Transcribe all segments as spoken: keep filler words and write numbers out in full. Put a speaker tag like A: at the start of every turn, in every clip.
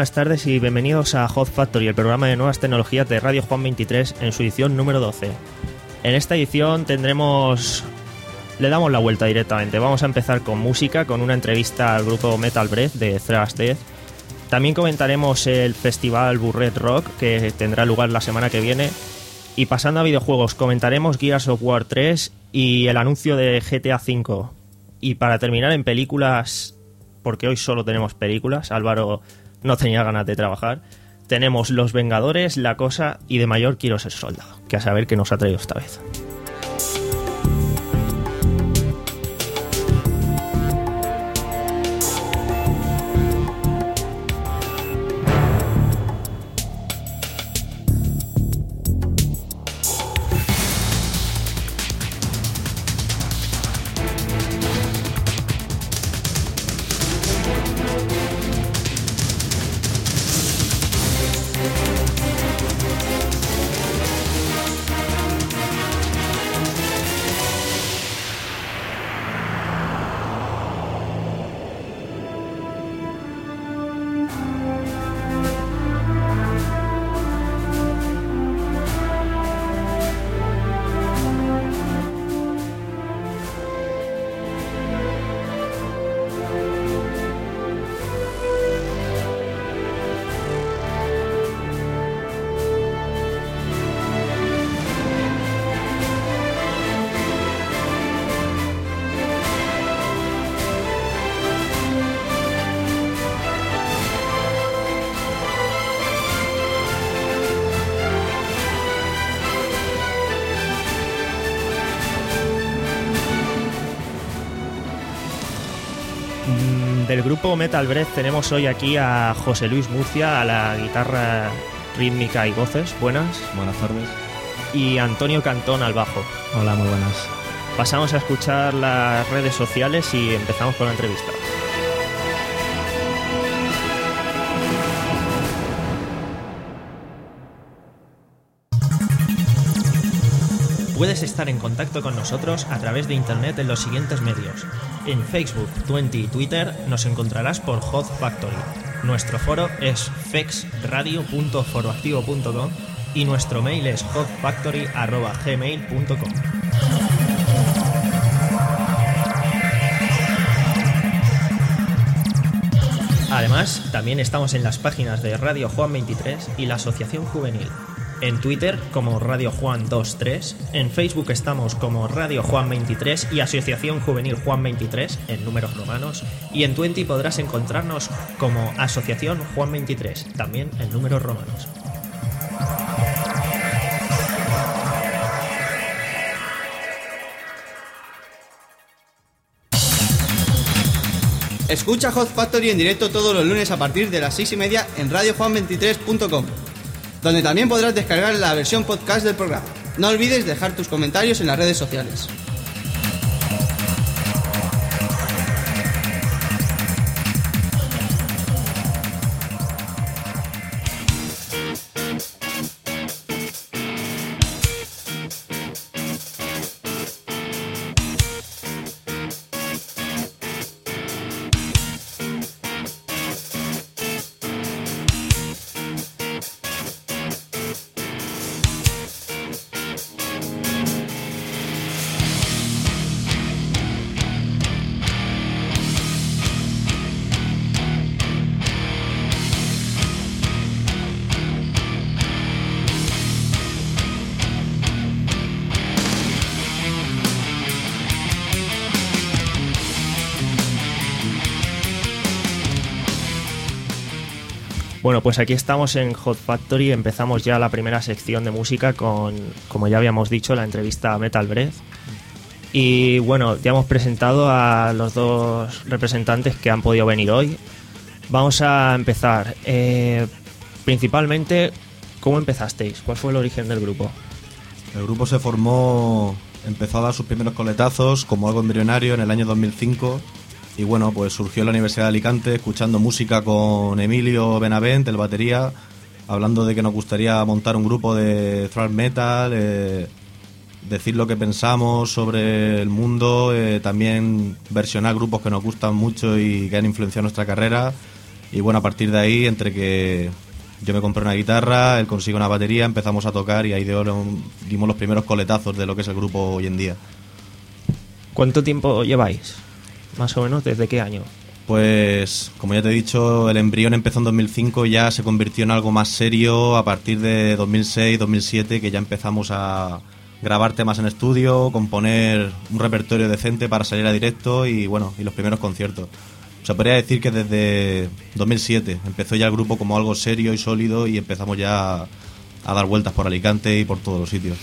A: buenas tardes y bienvenidos a Hot Factory, el programa de nuevas tecnologías de Radio Juan veintitrés en su edición número doce. En esta edición tendremos... le damos la vuelta directamente. Vamos a empezar con música, con una entrevista al grupo Metal Breath de Thrash Death. También comentaremos el festival Burret Rock, que tendrá lugar la semana que viene. Y pasando a videojuegos, comentaremos Gears of War tres y el anuncio de G T A cinco. Y para terminar en películas, porque hoy solo tenemos películas, Álvaro no tenía ganas de trabajar, tenemos Los Vengadores, La Cosa y De Mayor Quiero Ser Soldado, que a saber qué nos ha traído esta vez. Del grupo Metal Breath tenemos hoy aquí a José Luis Murcia, a la guitarra rítmica y voces. Buenas.
B: Buenas tardes.
A: Y Antonio Cantón al bajo.
B: Hola, muy buenas.
A: Pasamos a escuchar las redes sociales y empezamos con la entrevista. Puedes estar en contacto con nosotros a través de internet en los siguientes medios. En Facebook, Twenty y Twitter nos encontrarás por Hot Factory. Nuestro foro es fexradio punto foroactivo punto com y nuestro mail es hotfactory arroba gmail punto com. Además, también estamos en las páginas de Radio Juan veintitrés y la Asociación Juvenil. En Twitter como Radio Juan veintitrés, en Facebook estamos como Radio Juan veintitrés y Asociación Juvenil Juan veintitrés en números romanos, y en Twenty podrás encontrarnos como Asociación Juan veintitrés, también en números romanos.
C: Escucha Hot Factory en directo todos los lunes a partir de las seis y media en radio juan veintitrés punto com, donde también podrás descargar la versión podcast del programa. No olvides dejar tus comentarios en las redes sociales.
A: Bueno, pues aquí estamos en Hot Factory, empezamos ya la primera sección de música con, como ya habíamos dicho, la entrevista a Metal Breath. Y bueno, ya hemos presentado a los dos representantes que han podido venir hoy. Vamos a empezar. Eh, principalmente, ¿cómo empezasteis? ¿Cuál fue el origen del grupo?
B: El grupo se formó, empezó a dar sus primeros coletazos como algo embrionario en el año dos mil cinco. Y bueno, pues surgió en la Universidad de Alicante escuchando música con Emilio Benavent, el batería, hablando de que nos gustaría montar un grupo de thrash metal, eh, decir lo que pensamos sobre el mundo, eh, también versionar grupos que nos gustan mucho y que han influenciado nuestra carrera. Y bueno, a partir de ahí, entre que yo me compré una guitarra, él consigue una batería, empezamos a tocar y ahí de oro dimos los primeros coletazos de lo que es el grupo hoy en día.
A: ¿Cuánto tiempo lleváis? Más o menos, ¿desde qué año?
B: Pues, como ya te he dicho, el embrión empezó en dos mil cinco y ya se convirtió en algo más serio a partir de dos mil seis, dos mil siete, que ya empezamos a grabar temas en estudio, componer un repertorio decente para salir a directo y bueno, y los primeros conciertos. O sea, podría decir que desde dos mil siete empezó ya el grupo como algo serio y sólido y empezamos ya a dar vueltas por Alicante y por todos los sitios.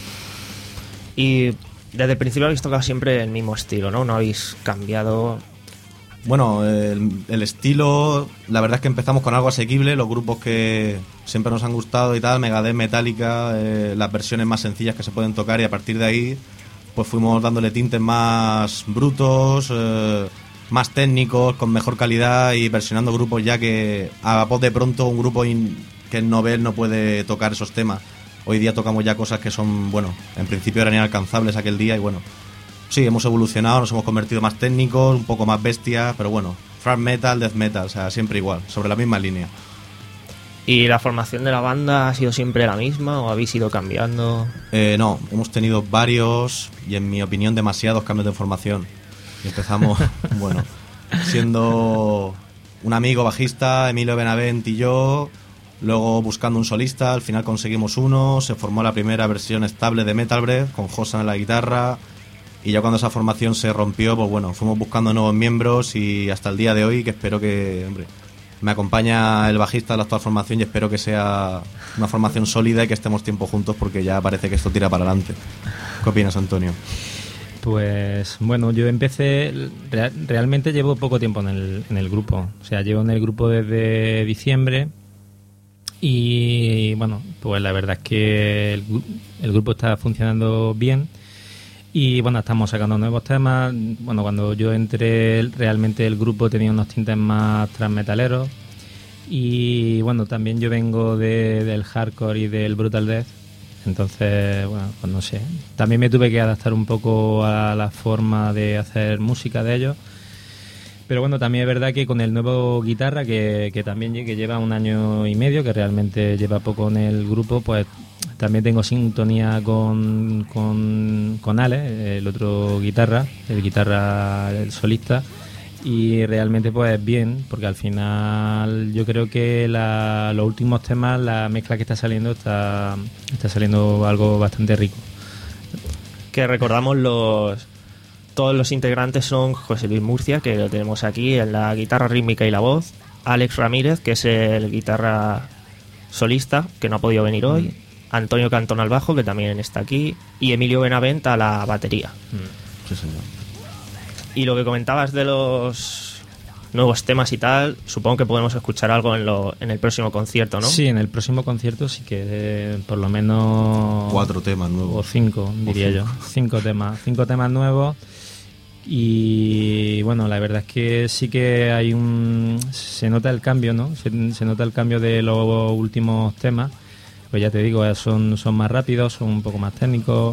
A: Y desde el principio habéis tocado siempre el mismo estilo, ¿no? No habéis cambiado.
B: Bueno, el, el estilo, la verdad es que empezamos con algo asequible, los grupos que siempre nos han gustado y tal, Megadeth, Metallica, eh, las versiones más sencillas que se pueden tocar, y a partir de ahí pues fuimos dándole tintes más brutos, eh, más técnicos, con mejor calidad, y versionando grupos ya que a voz de pronto un grupo in, que es novel no puede tocar esos temas. Hoy día tocamos ya cosas que son, bueno, en principio eran inalcanzables aquel día y bueno, sí, hemos evolucionado, nos hemos convertido más técnicos, un poco más bestias, pero bueno, thrash metal, death metal, o sea, siempre igual, sobre la misma línea.
A: ¿Y la formación de la banda ha sido siempre la misma o habéis ido cambiando?
B: Eh, no, hemos tenido varios y en mi opinión demasiados cambios de formación. Y empezamos, bueno, siendo un amigo bajista, Emilio Benavent y yo, luego buscando un solista, al final conseguimos uno, se formó la primera versión estable de Metal Breath con Josan en la guitarra. Y ya cuando esa formación se rompió, pues bueno, fuimos buscando nuevos miembros y hasta el día de hoy, que espero que, hombre, me acompaña el bajista de la actual formación y espero que sea una formación sólida y que estemos tiempo juntos porque ya parece que esto tira para adelante. ¿Qué opinas, Antonio?
D: Pues bueno, yo empecé, real, realmente llevo poco tiempo en el, en el grupo, o sea, llevo en el grupo desde diciembre y bueno, pues la verdad es que el, el grupo está funcionando bien. Y bueno, estamos sacando nuevos temas. Bueno, cuando yo entré, realmente el grupo tenía unos tintes más transmetaleros. Y bueno, también yo vengo de, del hardcore y del brutal death. Entonces, bueno, pues no sé. También me tuve que adaptar un poco a la forma de hacer música de ellos. Pero bueno, también es verdad que con el nuevo guitarra, que, que también que lleva un año y medio, que realmente lleva poco en el grupo, pues también tengo sintonía con, con, con Ale, el otro guitarra, el guitarra el solista, y realmente pues bien, porque al final yo creo que la, los últimos temas, la mezcla que está saliendo, está, está saliendo algo bastante rico.
A: Que recordamos los... Todos los integrantes son José Luis Murcia, que lo tenemos aquí en la guitarra rítmica y la voz, Alex Ramírez, que es el guitarra solista, que no ha podido venir hoy, mm. Antonio Cantón al bajo, que también está aquí, y Emilio Benavent a la batería.
B: Mm. Sí, señor.
A: Y lo que comentabas de los nuevos temas y tal, supongo que podemos escuchar algo en, lo, en el próximo concierto, ¿no?
D: Sí, en el próximo concierto sí que eh, por lo menos...
B: Cuatro temas nuevos.
D: O cinco, diría o cinco. yo. Cinco temas. Cinco temas nuevos. Y bueno, la verdad es que sí que hay un... Se nota el cambio, ¿no? Se, se nota el cambio de los últimos temas. Pues ya te digo, son, son más rápidos, son un poco más técnicos.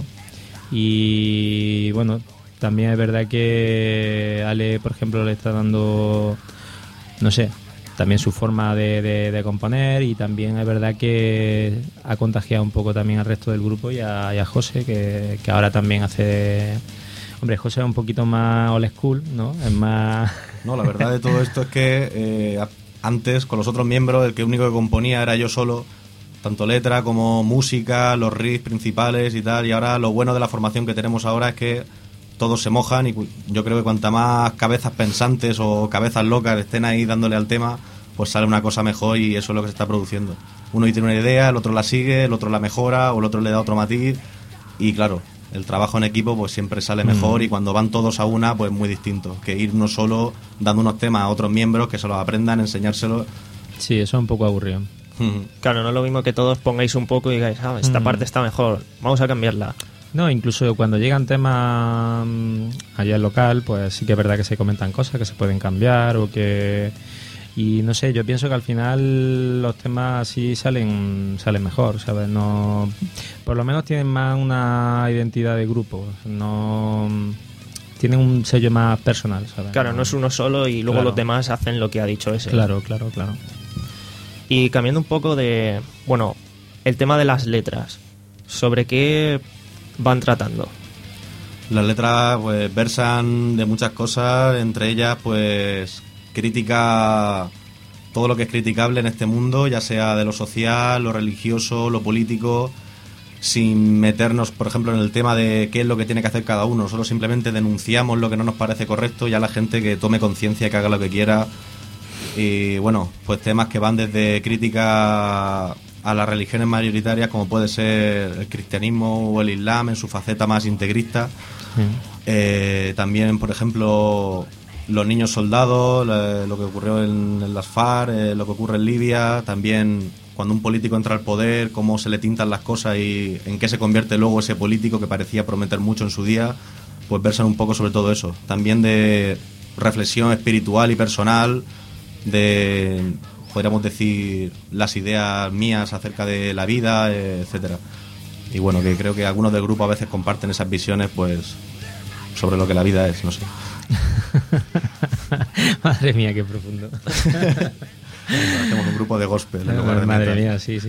D: Y bueno, también es verdad que Ale, por ejemplo, le está dando, no sé, también su forma de, de, de componer. Y también es verdad que ha contagiado un poco también al resto del grupo y a, y a José, que, que ahora también hace... Hombre, José es un poquito más old school, ¿no? Es más...
B: No, la verdad de todo esto es que eh, antes, con los otros miembros, el que único que componía era yo solo, tanto letra como música, los riffs principales y tal, y ahora lo bueno de la formación que tenemos ahora es que todos se mojan y yo creo que cuanta más cabezas pensantes o cabezas locas estén ahí dándole al tema, pues sale una cosa mejor y eso es lo que se está produciendo. Uno tiene una idea, el otro la sigue, el otro la mejora o el otro le da otro matiz y claro... El trabajo en equipo pues siempre sale mejor mm. y cuando van todos a una pues muy distinto que ir uno solo dando unos temas a otros miembros que se los aprendan, enseñárselos.
D: Sí, eso es un poco aburrido.
A: Claro, no es lo mismo que todos pongáis un poco y digáis, ah, esta mm. parte está mejor, vamos a cambiarla.
D: No, incluso cuando llegan temas allá al local, pues sí que es verdad que se comentan cosas que se pueden cambiar o que... Y no sé, yo pienso que al final los temas así salen salen mejor, ¿sabes? No, por lo menos tienen más una identidad de grupo, no tiene un sello más personal, ¿sabes?
A: Claro, no es uno solo y luego
D: Claro.
A: los demás hacen lo que ha dicho ese.
D: Claro, claro, claro.
A: Y cambiando un poco de... Bueno, el tema de las letras. ¿Sobre qué van tratando?
B: Las letras pues versan de muchas cosas, entre ellas pues crítica, todo lo que es criticable en este mundo, ya sea de lo social, lo religioso, lo político, sin meternos, por ejemplo, en el tema de qué es lo que tiene que hacer cada uno. Solo simplemente denunciamos lo que no nos parece correcto y a la gente que tome conciencia, que haga lo que quiera. Y bueno, pues temas que van desde crítica a las religiones mayoritarias, como puede ser el cristianismo o el islam en su faceta más integrista.
D: Sí.
B: Eh, también, por ejemplo, los niños soldados, lo, lo que ocurrió en, en las FARC, eh, lo que ocurre en Libia, también cuando un político entra al poder, cómo se le tintan las cosas y en qué se convierte luego ese político que parecía prometer mucho en su día, pues versan un poco sobre todo eso. También de reflexión espiritual y personal, de, podríamos decir, las ideas mías acerca de la vida, eh, etcétera. Y bueno, que creo que algunos del grupo a veces comparten esas visiones, pues, sobre lo que la vida es, no sé.
D: Madre mía, qué profundo.
B: Hacemos un grupo de gospel en lugar de
D: Madre
B: metal.
D: mía, sí, sí.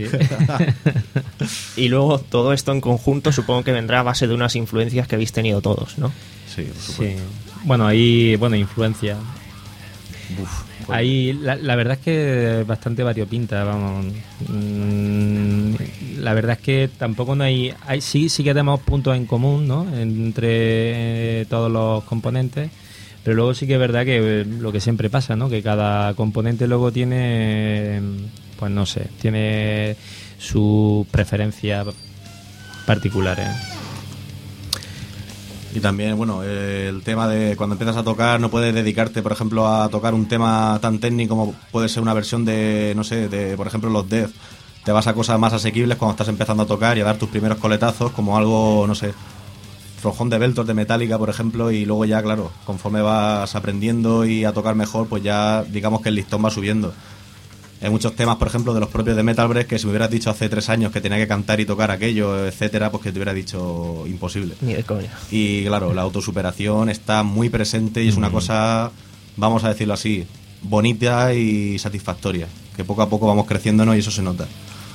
A: Y luego todo esto en conjunto supongo que vendrá a base de unas influencias que habéis tenido todos, ¿no?
B: Sí, por
D: Sí.
B: supuesto.
D: Bueno, ahí, bueno, influencia.
B: Uf, pues,
D: Ahí la, la verdad es que es bastante variopinta, vamos. Mm, la verdad es que tampoco no hay, hay sí, sí que tenemos puntos en común, ¿no? Entre eh, todos los componentes, pero luego sí que es verdad que eh, lo que siempre pasa, ¿no? Que cada componente luego tiene, pues no sé, tiene sus preferencias particulares.
B: Y también, bueno, eh, el tema de cuando empiezas a tocar, no puedes dedicarte, por ejemplo, a tocar un tema tan técnico como puede ser una versión de, no sé, de, por ejemplo, los Death. Te vas a cosas más asequibles cuando estás empezando a tocar y a dar tus primeros coletazos, como algo, no sé, Flojón de Beltor de Metallica, por ejemplo, y luego ya, claro, conforme vas aprendiendo y a tocar mejor, pues ya digamos que el listón va subiendo. Hay muchos temas, por ejemplo, de los propios de Metal Breath, que si me hubieras dicho hace tres años que tenía que cantar y tocar aquello, etcétera, pues que te hubiera dicho imposible.
A: Ni de coña.
B: Y claro, la autosuperación está muy presente y es una cosa, vamos a decirlo así, bonita y satisfactoria, que poco a poco vamos creciéndonos y eso se nota.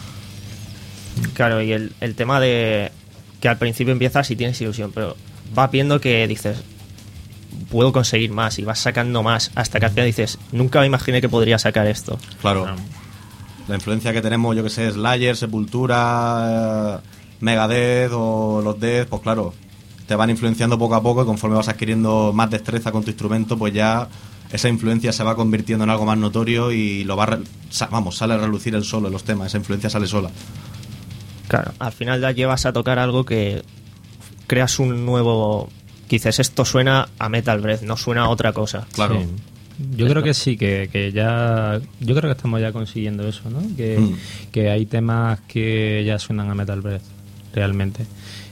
A: Claro, y el, el tema de que al principio empiezas y tienes ilusión, pero vas viendo que dices, puedo conseguir más y vas sacando más hasta que al final dices, nunca me imaginé que podría sacar esto.
B: Claro, la influencia que tenemos, yo que sé, Slayer, Sepultura, eh, Megadeth o los Death, pues claro, te van influenciando poco a poco y conforme vas adquiriendo más destreza con tu instrumento, pues ya esa influencia se va convirtiendo en algo más notorio y lo va, re- sa- vamos, sale a relucir el solo en los temas, esa influencia sale sola.
A: Claro, al final ya llevas a tocar algo que creas un nuevo... que dices, esto suena a Metal Breath, no suena a otra cosa.
B: Claro.
D: Sí. Yo creo que sí, que, que ya... Yo creo que estamos ya consiguiendo eso, ¿no? Que,
B: Mm.
D: que hay temas que ya suenan a Metal Breath, realmente.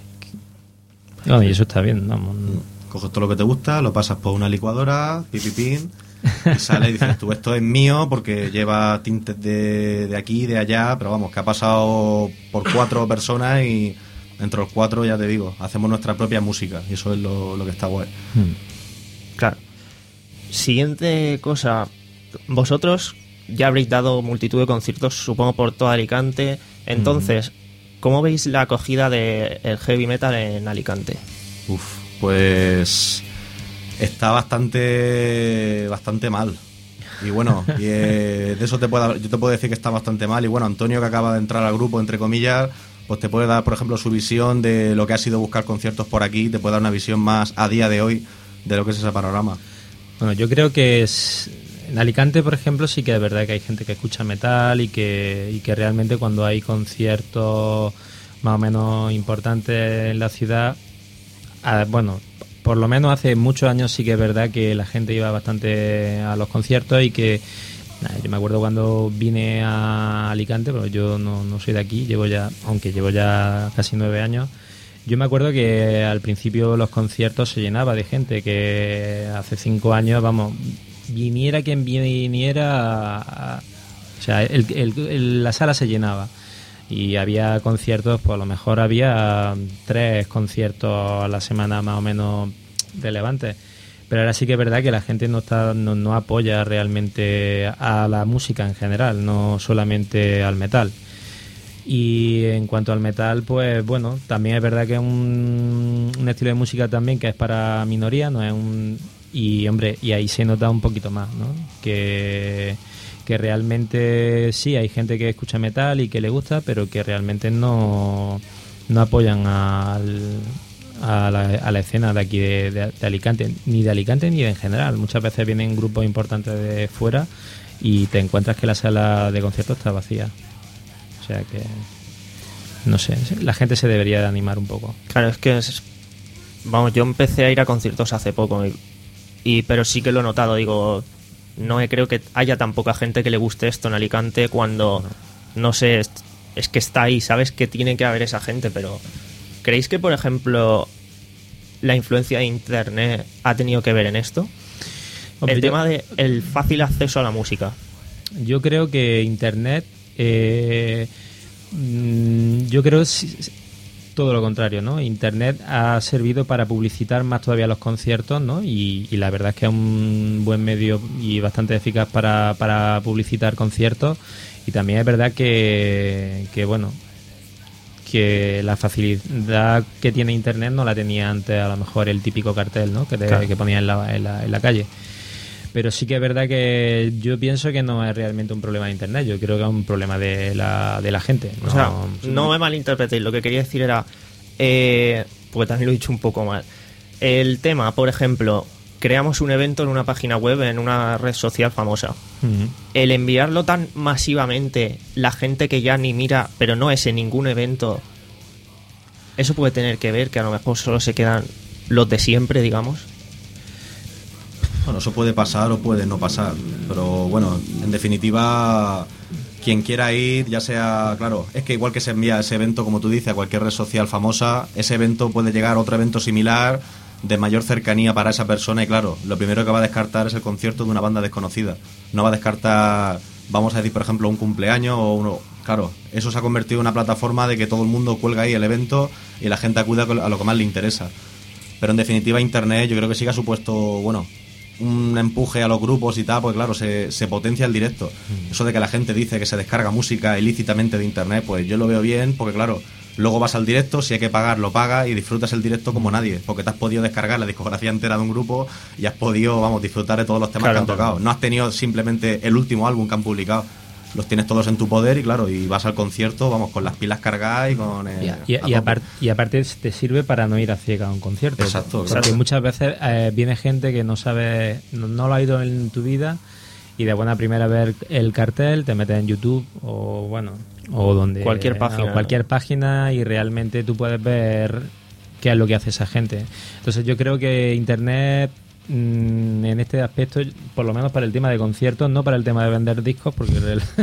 D: Bueno, y eso está bien, vamos.
B: Coges todo lo que te gusta, lo pasas por una licuadora, pipipín, y sale y dices, tú, esto es mío porque lleva tintes de, de aquí, de allá, pero vamos, que ha pasado por cuatro personas y entre los cuatro, ya te digo, hacemos nuestra propia música y eso es lo, lo que está guay.
D: Mm.
A: Claro. Siguiente cosa, vosotros ya habréis dado multitud de conciertos, supongo por toda Alicante, entonces, ¿cómo veis la acogida del heavy metal en Alicante?
B: Uf, pues está bastante bastante mal. Y bueno, y, eh, de eso te puedo, yo te puedo decir que está bastante mal. Y bueno, Antonio, que acaba de entrar al grupo, entre comillas, pues te puede dar, por ejemplo, su visión de lo que ha sido buscar conciertos por aquí, te puede dar una visión más a día de hoy de lo que es ese panorama.
D: Bueno, yo creo que es, en Alicante, por ejemplo, sí que es verdad que hay gente que escucha metal y que, y que realmente cuando hay conciertos más o menos importantes en la ciudad, ah, bueno, por lo menos hace muchos años sí que es verdad que la gente iba bastante a los conciertos y que, nada, yo me acuerdo cuando vine a Alicante, pero yo no, no soy de aquí, llevo ya, aunque llevo ya casi nueve años. Yo me acuerdo que al principio los conciertos se llenaba de gente, que hace cinco años, vamos, viniera quien viniera, a, a, o sea, el, el, el, la sala se llenaba y había conciertos, pues a lo mejor había tres conciertos a la semana más o menos relevantes. Pero ahora sí que es verdad que la gente no está no, no apoya realmente a la música en general, no solamente al metal. Y en cuanto al metal, pues bueno, también es verdad que es un, un estilo de música también que es para minoría, no es un y hombre, y ahí se nota un poquito más, ¿no? Que que realmente sí hay gente que escucha metal y que le gusta, pero que realmente no no apoyan al A la, a la escena de aquí de, de, de Alicante, ni de Alicante ni de en general. Muchas veces vienen grupos importantes de fuera y te encuentras que la sala de conciertos está vacía. O sea que, no sé, la gente se debería de animar un poco.
A: Claro, es que, es, vamos, yo empecé a ir a conciertos hace poco, y, y pero sí que lo he notado, digo, no creo que haya tan poca gente que le guste esto en Alicante cuando, no, no sé, es, es que está ahí, sabes que tiene que haber esa gente, pero... ¿Creéis que, por ejemplo, la influencia de Internet ha tenido que ver en esto?
D: Hombre,
A: el
D: yo,
A: tema de el fácil acceso a la música.
D: Yo creo que Internet, eh, yo creo todo lo contrario, ¿no? Internet ha servido para publicitar más todavía los conciertos, ¿no? Y, y la verdad es que es un buen medio y bastante eficaz para, para publicitar conciertos. Y también es verdad que, que bueno... que la facilidad que tiene Internet no la tenía antes a lo mejor el típico cartel, ¿no? que, te, claro. que ponía en la, en, la, en la calle. Pero sí que es verdad que yo pienso que no es realmente un problema de Internet, yo creo que es un problema de la, de la gente. No,
A: o sea, no me malinterpretéis, lo que quería decir era, eh, porque también lo he dicho un poco mal, el tema, por ejemplo, creamos un evento en una página web, en una red social famosa. Uh-huh. El enviarlo tan masivamente, la gente que ya ni mira, pero no es en ningún evento, eso puede tener que ver que a lo mejor solo se quedan los de siempre, digamos.
B: Bueno, eso puede pasar o puede no pasar, pero bueno, en definitiva, quien quiera ir, ya sea, claro, es que igual que se envía ese evento, como tú dices, a cualquier red social famosa, ese evento puede llegar a otro evento similar, de mayor cercanía para esa persona, y claro, lo primero que va a descartar es el concierto de una banda desconocida. No va a descartar, vamos a decir, por ejemplo, un cumpleaños o uno. Claro, eso se ha convertido en una plataforma de que todo el mundo cuelga ahí el evento y la gente acude a lo que más le interesa. Pero en definitiva, Internet yo creo que sí que ha supuesto, bueno, un empuje a los grupos y tal, pues claro, se, se potencia el directo. Eso de que la gente dice que se descarga música ilícitamente de Internet, pues yo lo veo bien, porque claro, luego vas al directo, si hay que pagar, lo pagas y disfrutas el directo como nadie, porque te has podido descargar la discografía entera de un grupo y has podido, vamos, disfrutar de todos los temas, claro, que han tocado. No has tenido simplemente el último álbum que han publicado, los tienes todos en tu poder y claro, y vas al concierto, vamos, con las pilas cargadas y con... Eh,
D: y, y, y, apart, y aparte te sirve para no ir a ciega a un concierto.
B: Exacto.
D: Porque
B: Exacto.
D: muchas veces eh, viene gente que no sabe, no, no lo ha ido en tu vida y de buena primera ver el cartel, te metes en YouTube o bueno... o donde
A: cualquier página
D: o cualquier página y realmente tú puedes ver qué es lo que hace esa gente. Entonces yo creo que Internet mmm, en este aspecto, por lo menos para el tema de conciertos, no para el tema de vender discos, porque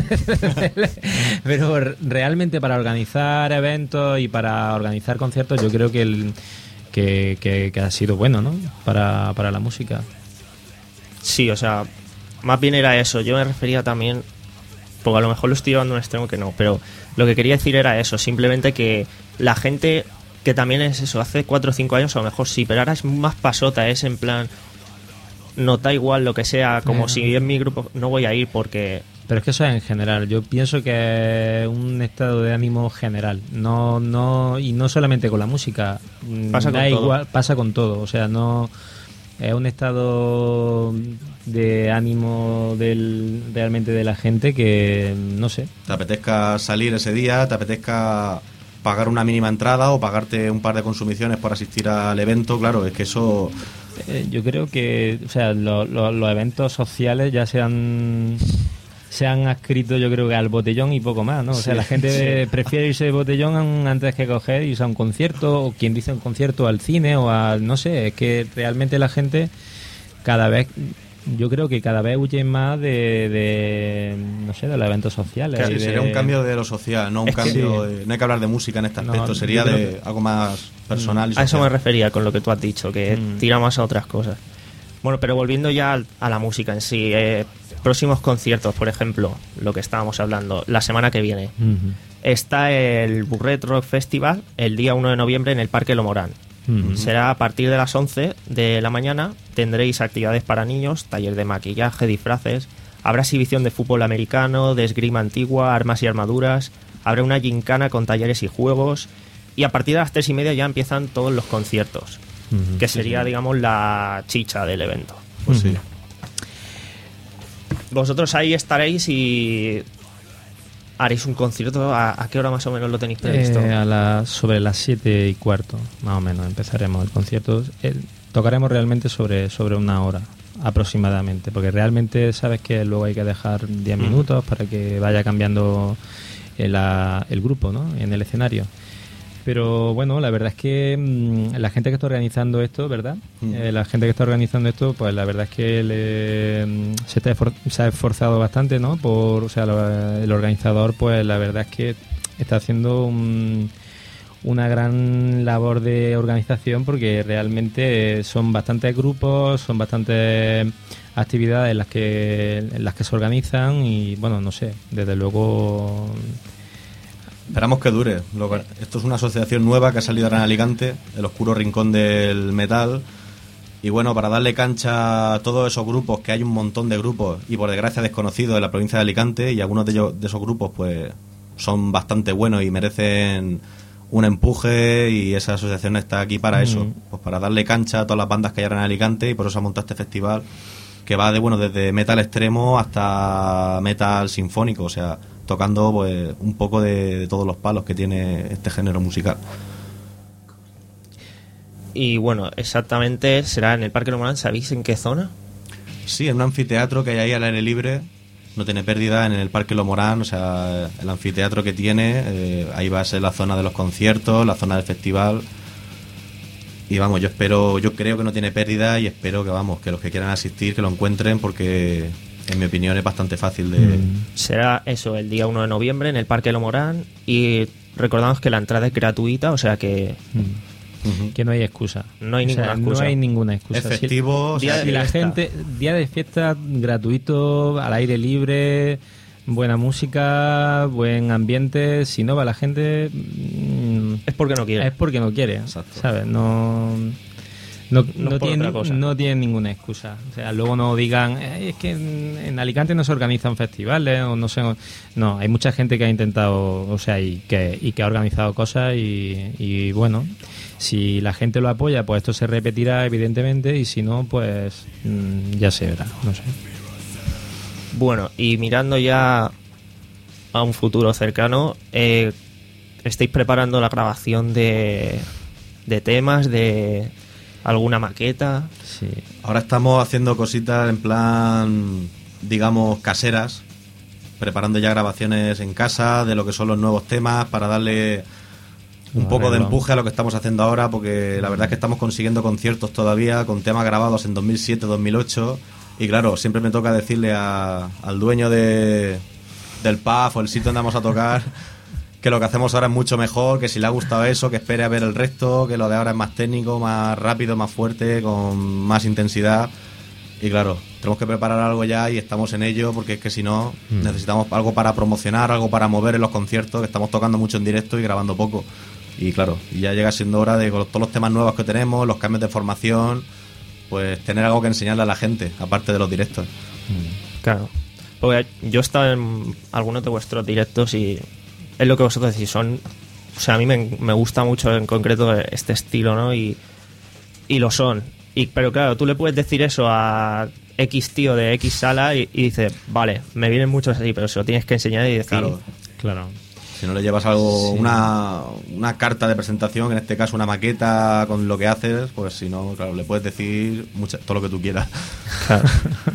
D: pero realmente para organizar eventos y para organizar conciertos, yo creo que el que, que, que ha sido bueno, ¿no? Para, para la música.
A: Sí, o sea, más bien era eso. Yo me refería también, porque a lo mejor lo estoy llevando a un extremo que no, pero lo que quería decir era eso, simplemente que la gente, que también es eso, hace cuatro o cinco años a lo mejor sí, pero ahora es más pasota, es en plan, no da igual lo que sea, como yeah. si en mi grupo no voy a ir porque...
D: Pero es que eso es en general, yo pienso que es un estado de ánimo general, no no y no solamente con la música,
A: pasa
D: da
A: con
D: igual,
A: todo.
D: Pasa con todo, o sea, no... Es un estado de ánimo del, realmente de la gente que, no sé.
B: Te apetezca salir ese día, te apetezca pagar una mínima entrada o pagarte un par de consumiciones por asistir al evento, claro, es que eso...
D: Eh, yo creo que, o sea, lo, lo, los eventos sociales ya se han... se han adscrito, yo creo que al botellón y poco más, ¿no? O sea, sí, la gente sí. prefiere irse de botellón antes que coger y irse a un concierto, o quien dice un concierto al cine o al, no sé, es que realmente la gente cada vez, yo creo que cada vez huye más de, de no sé, de los eventos sociales.
B: Claro,
D: y de...
B: Sería un cambio de lo social, no un es cambio, sí. de, no hay que hablar de música en este aspecto, no, sería de que... algo más personal.
A: Mm, a eso me refería con lo que tú has dicho, que mm. tira más a otras cosas. Bueno, pero volviendo ya a la música en sí, eh, próximos conciertos, por ejemplo, lo que estábamos hablando, la semana que viene, uh-huh. está el Burret Rock Festival el día uno de noviembre en el Parque Lomorán.
D: Mm.
A: Será a partir de las once de la mañana. Tendréis actividades para niños, taller de maquillaje, disfraces. Habrá exhibición de fútbol americano, de esgrima antigua, armas y armaduras. Habrá una gincana con talleres y juegos. Y a partir de las tres y media ya empiezan todos los conciertos,
D: Mm.
A: que sería, digamos, la chicha del evento.
B: Pues sí.
A: Vosotros ahí estaréis y haréis un concierto. ¿A, a qué hora más o menos lo tenéis previsto?
D: Eh, a las sobre las siete y cuarto, más o menos, empezaremos el concierto. Eh, tocaremos realmente sobre, sobre una hora aproximadamente, porque realmente sabes que luego hay que dejar diez minutos para que vaya cambiando el, la- el grupo, ¿no?, en el escenario. Pero bueno, la verdad es que mmm, la gente que está organizando esto, ¿verdad?
B: Mm.
D: Eh, la gente que está organizando esto, pues la verdad es que le, mm, se, está esfor- se ha esforzado bastante, ¿no? Por, o sea, lo- el organizador, pues la verdad es que está haciendo un- una gran labor de organización, porque realmente son bastantes grupos, son bastantes actividades en las que en las que se organizan y bueno, no sé, desde luego.
B: Esperamos que dure. Lo que- Esto es una asociación nueva que ha salido ahora en Alicante, el oscuro rincón del metal. Y bueno, para darle cancha a todos esos grupos, que hay un montón de grupos y por desgracia desconocidos en la provincia de Alicante, y algunos de ellos, de esos grupos, pues son bastante buenos y merecen un empuje, y esa asociación está aquí para eso,
D: Mm.
B: pues para darle cancha a todas las bandas que hay ahora en Alicante, y por eso se ha montado este festival que va de, bueno, desde metal extremo hasta metal sinfónico, o sea, tocando pues un poco de, de todos los palos que tiene este género musical.
A: Y bueno, exactamente será en el Parque Lomorán. ¿Sabéis en qué zona?
B: Sí, en un anfiteatro que hay ahí al aire libre, no tiene pérdida, en el Parque Lomorán, o sea, el anfiteatro que tiene, eh, ahí va a ser la zona de los conciertos, la zona del festival. Y vamos, yo espero, yo creo que no tiene pérdida, y espero que, vamos, que los que quieran asistir, que lo encuentren, porque en mi opinión es bastante fácil de...
D: Mm.
A: Será eso, el día uno de noviembre en el Parque Lomorán. Y recordamos que la entrada es gratuita, o sea que
D: Mm.
B: Ujú.
D: Que no hay excusa.
A: No hay
D: O sea,
A: ninguna excusa.
D: No hay ninguna excusa. Si-
B: Efectivo, o sea,
A: día
D: Si
A: de
D: la
A: fiesta.
D: gente, día de fiesta gratuito, al aire libre, buena música, buen ambiente. Si no va la gente, mm,
A: es porque no quiere.
D: es porque no quiere,
B: Exacto.
D: ¿sabes? No, no, no,
A: por
D: tiene,
A: otra cosa.
D: no tiene ninguna excusa. O sea, luego no digan, "Eh, es que en, en Alicante no se organizan festivales, o no sé. No, hay mucha gente que ha intentado, o sea, y que, y que ha organizado cosas, y, y bueno, si la gente lo apoya, pues esto se repetirá, evidentemente, y si no, pues mm, ya se verá, no sé.
A: Bueno, y mirando ya a un futuro cercano, eh, ¿estáis preparando la grabación de, de temas, de alguna maqueta?
D: Sí.
B: ahora estamos haciendo cositas en plan, digamos, caseras, preparando ya grabaciones en casa de lo que son los nuevos temas, para darle un
D: Los
B: poco de
D: arreglos.
B: empuje a lo que estamos haciendo ahora, porque la verdad es que estamos consiguiendo conciertos todavía con temas grabados en dos mil siete, dos mil ocho, y claro, siempre me toca decirle a- al dueño de, del pub o el sitio donde vamos a tocar que lo que hacemos ahora es mucho mejor, que si le ha gustado eso, que espere a ver el resto, que lo de ahora es más técnico, más rápido, más fuerte, con más intensidad. Y claro, tenemos que preparar algo ya, y estamos en ello, porque es que si no,
D: Mm.
B: necesitamos algo para promocionar, algo para mover en los conciertos, que estamos tocando mucho en directo y grabando poco. Y claro, y ya llega siendo hora de, con todos los temas nuevos que tenemos, los cambios de formación, pues tener algo que enseñarle a la gente, aparte de los directos.
A: Claro. Porque yo he estado en algunos de vuestros directos y es lo que vosotros decís, son... O sea, a mí me, me gusta mucho en concreto este estilo, ¿no? Y, y lo son. Y, pero claro, tú le puedes decir eso a X tío de X sala y, y dice, vale, me vienen muchos así, pero se lo tienes que enseñar y decir...
B: Claro,
D: Claro.
B: si no le llevas algo,
D: Sí.
B: una, una carta de presentación, en este caso una maqueta con lo que haces, pues si no, claro, le puedes decir mucha- todo lo que tú quieras.
A: Claro.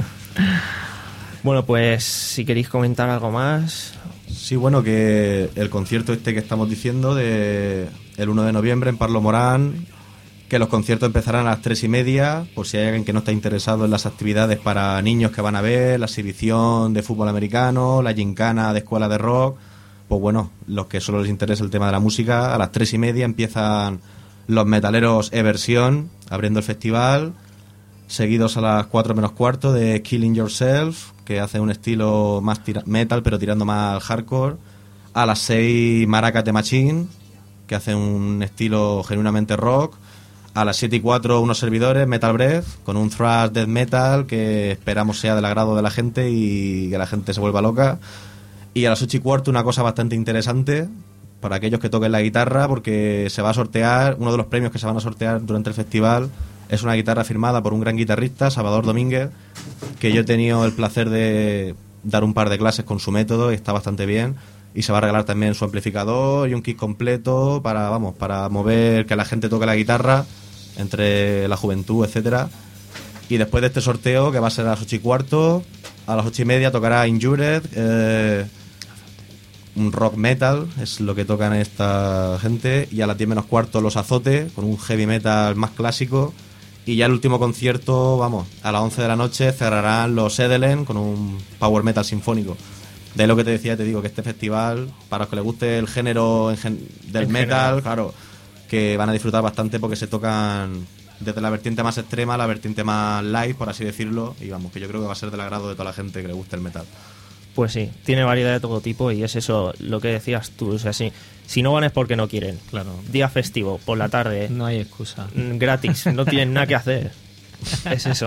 A: Bueno, pues si queréis comentar algo más...
B: Sí, bueno, que el concierto este que estamos diciendo de el uno de noviembre en Parlo Morán, que los conciertos empezarán a las tres y media, por si hay alguien que no está interesado en las actividades para niños que van a ver, la exhibición de fútbol americano, la gincana de escuela de rock, pues bueno, los que solo les interesa el tema de la música, a las tres y media empiezan los metaleros E-Versión abriendo el festival, seguidos a las cuatro menos cuarto de Killing Yourself, que hace un estilo más tira- metal, pero tirando más al hardcore. A las seis Maraca The Machine, que hace un estilo genuinamente rock. A las siete y cuatro unos servidores, Metal Breath, con un thrash death metal que esperamos sea del agrado de la gente y que la gente se vuelva loca. Y a las ocho y cuarto una cosa bastante interesante para aquellos que toquen la guitarra, porque se va a sortear, uno de los premios que se van a sortear durante el festival es una guitarra firmada por un gran guitarrista, Salvador Domínguez, que yo he tenido el placer de dar un par de clases con su método y está bastante bien. Y se va a regalar también su amplificador y un kit completo para, vamos, para mover, que la gente toque la guitarra entre la juventud, etcétera. Y después de este sorteo, que va a ser a las ocho y cuarto, a las ocho y media tocará Injured, eh, un rock metal, es lo que tocan esta gente, y a las diez menos cuarto Los Azotes, con un heavy metal más clásico. Y ya el último concierto, vamos, a las once de la noche cerrarán los Edelen con un power metal sinfónico. De lo que te decía, te digo que este festival, para los que les guste el género en gen- del
A: En
B: metal,
A: general.
B: claro, que van a disfrutar bastante porque se tocan desde la vertiente más extrema a la vertiente más light, por así decirlo, y vamos, que yo creo que va a ser del agrado de toda la gente que le guste el metal.
A: Pues sí, tiene variedad de todo tipo y es eso lo que decías tú. O sea, si, si no van es porque no quieren.
D: Claro.
A: Día festivo, por la tarde,
D: No hay excusa.
A: mm, gratis, no tienen nada que hacer. Es eso.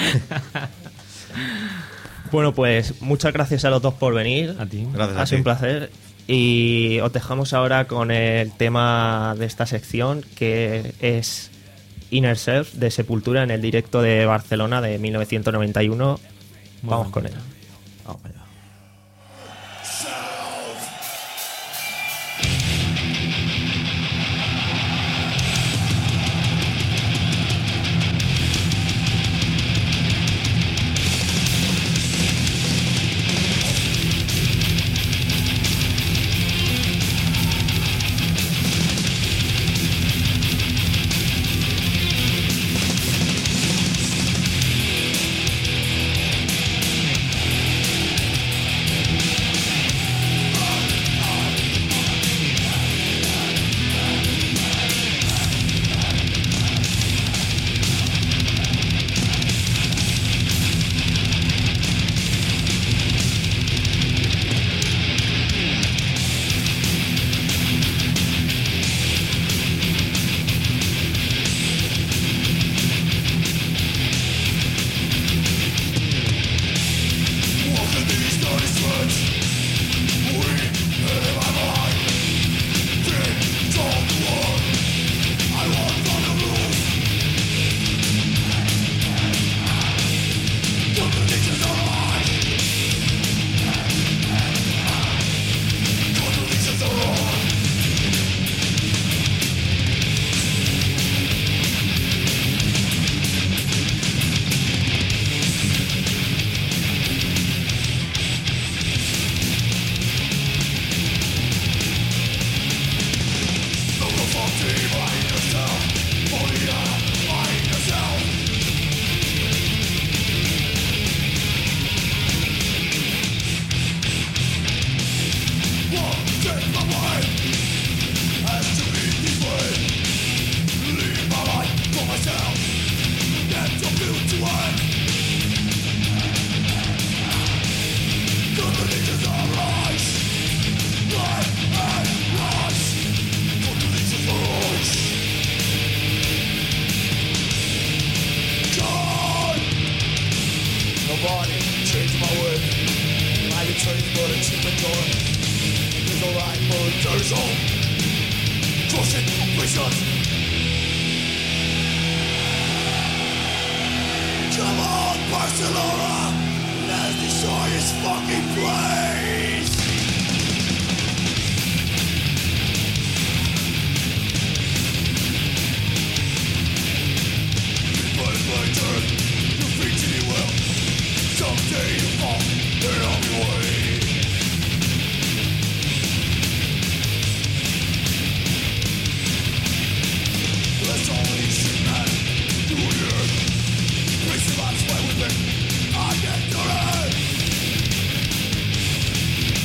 A: Bueno, pues muchas gracias a los dos por venir.
D: A ti.
B: Gracias
A: Ha
B: a
A: sido
B: ti.
A: un placer. Y os dejamos ahora con el tema de esta sección, que es Inner Self de Sepultura en el directo de Barcelona de mil novecientos noventa y uno.
D: Muy
A: Vamos
D: bien.
A: con él.
B: Vamos para allá.
E: Nobody changed my way. I can change but it's in the door. There's no right mood, there's no crushing vision. Come on, Barcelona, let's destroy this fucking place. But it's my turn, you think you will. Someday you fall, and I'll be waiting. That's all you should man, do it. Please, that's why we've been. I get to it.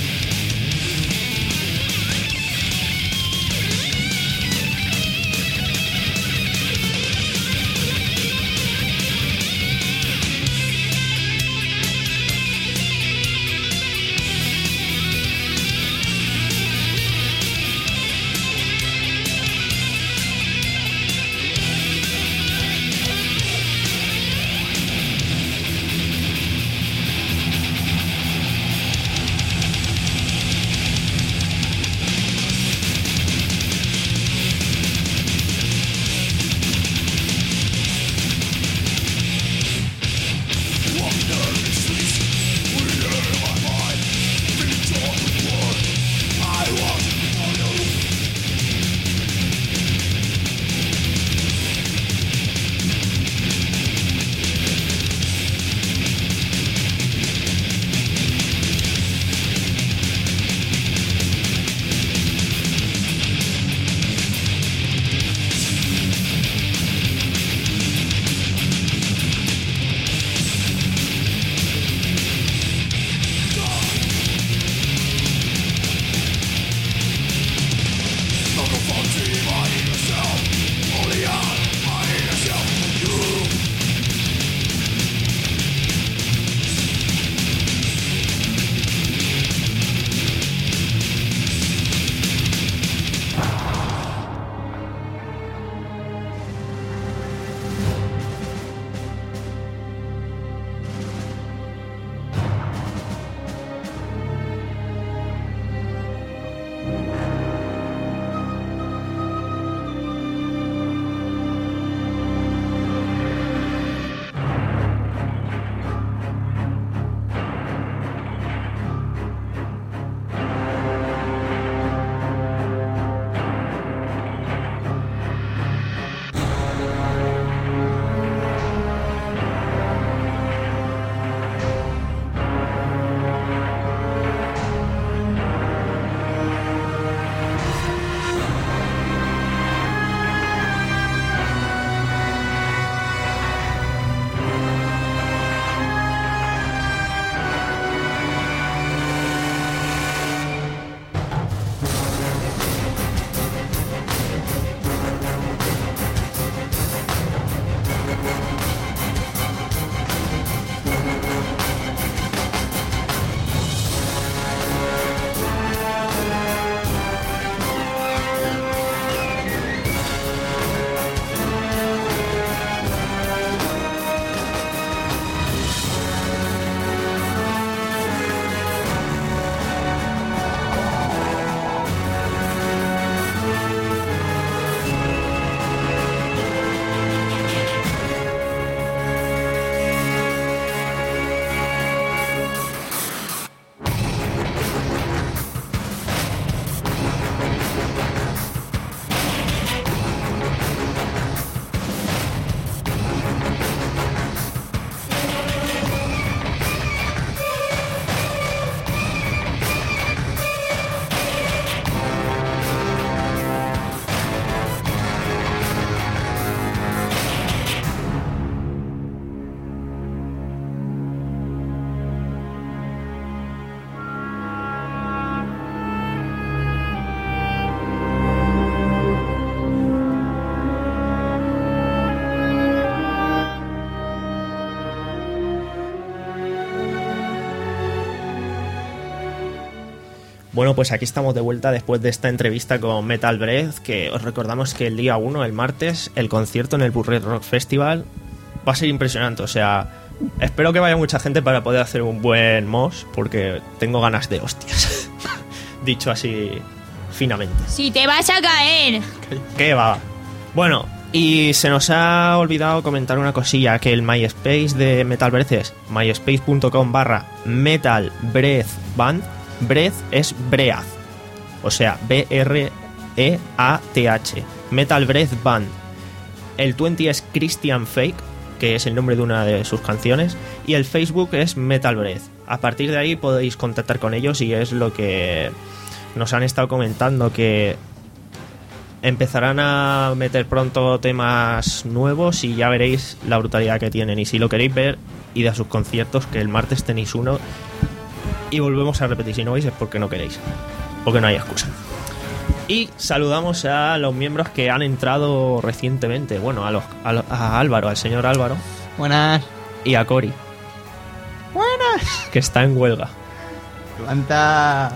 A: Bueno, pues aquí estamos de vuelta después de esta entrevista con Metal Breath, que os recordamos que el día uno, el martes, el concierto en el Burred Rock Festival va a ser impresionante. O sea, espero que vaya mucha gente para poder hacer un buen mosh, porque tengo ganas de hostias. Dicho así finamente.
F: Si te vas a caer.
A: ¿Qué va? Bueno, y se nos ha olvidado comentar una cosilla, que el MySpace de Metal Breath es myspace.com barra Metal Breath Band. Breath es Breath, o sea, B R E A T H. Metal Breath Band. El veinte es Christian Fake, que es el nombre de una de sus canciones, y el Facebook es Metal Breath. A partir de ahí podéis contactar con ellos y es lo que nos han estado comentando, que empezarán a meter pronto temas nuevos y ya veréis la brutalidad que tienen. Y si lo queréis ver, id a sus conciertos, que el martes tenéis uno. Y volvemos a repetir, si no vais es porque no queréis, porque no hay excusa. Y saludamos a los miembros que han entrado recientemente. Bueno, a, los, a, los, a Álvaro, al señor Álvaro.
C: Buenas.
A: Y a Cori.
C: Buenas.
A: Que está en huelga.
C: Levanta.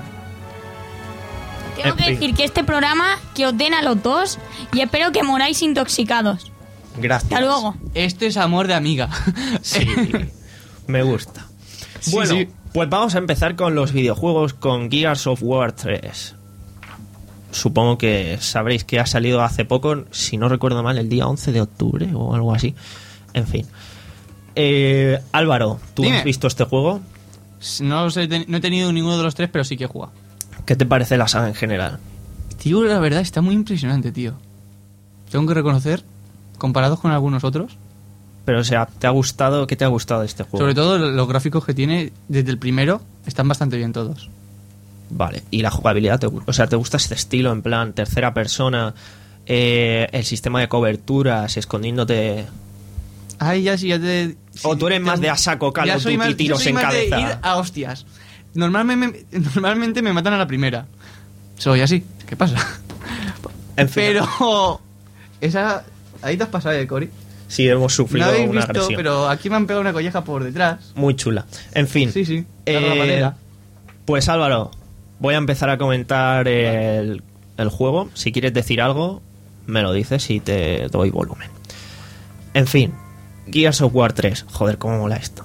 F: Tengo que decir que este programa que os den a los dos y espero que moráis intoxicados.
A: Gracias.
F: Hasta luego.
C: Esto es amor de amiga.
A: Sí, me gusta.
C: Sí,
A: Bueno,
C: sí.
A: pues vamos a empezar con los videojuegos, con Gears of War tres. Supongo que sabréis que ha salido hace poco, si no recuerdo mal, el día once de octubre o algo así. En fin. Eh, Álvaro, ¿tú
C: Dime.
A: has visto este juego?
C: No, los he ten- no he tenido ninguno de los tres, pero sí que he jugado.
A: ¿Qué te parece la saga en general?
C: Tío, la verdad está muy impresionante, tío. Tengo que reconocer, comparados con algunos otros,
A: Pero, o sea, ¿te ha gustado? ¿Qué te ha gustado de este juego?
C: sobre todo los gráficos que tiene desde el primero, están bastante bien todos.
A: Vale, ¿y la jugabilidad? Te, gu- o sea, ¿te gusta este estilo en plan tercera persona? Eh, el sistema de coberturas, escondiéndote...
C: Ay, ya sí, ya te...
A: O
C: sí,
A: tú eres
C: te-
A: más de a saco Call
C: Ya
A: of
C: soy
A: Duty,
C: más- yo
A: tiros
C: soy
A: en
C: más de
A: cabeza.
C: ir a hostias. Normalmente, normalmente me matan a la primera. Soy así, ¿qué pasa?
A: En fin,
C: Pero... Esa... Ahí te has pasado, ¿eh, Cory?
A: sí, hemos
C: No
A: sufrido
C: habéis
A: una
C: visto,
A: agresión.
C: pero aquí me han pegado una colleja por detrás.
A: Muy chula. En fin.
C: Sí, sí.
A: Eh,
C: la ramadera.
A: pues Álvaro, voy a empezar a comentar el, el juego. Si quieres decir algo, me lo dices y te doy volumen. En fin, Gears of War tres. Joder, cómo mola esto.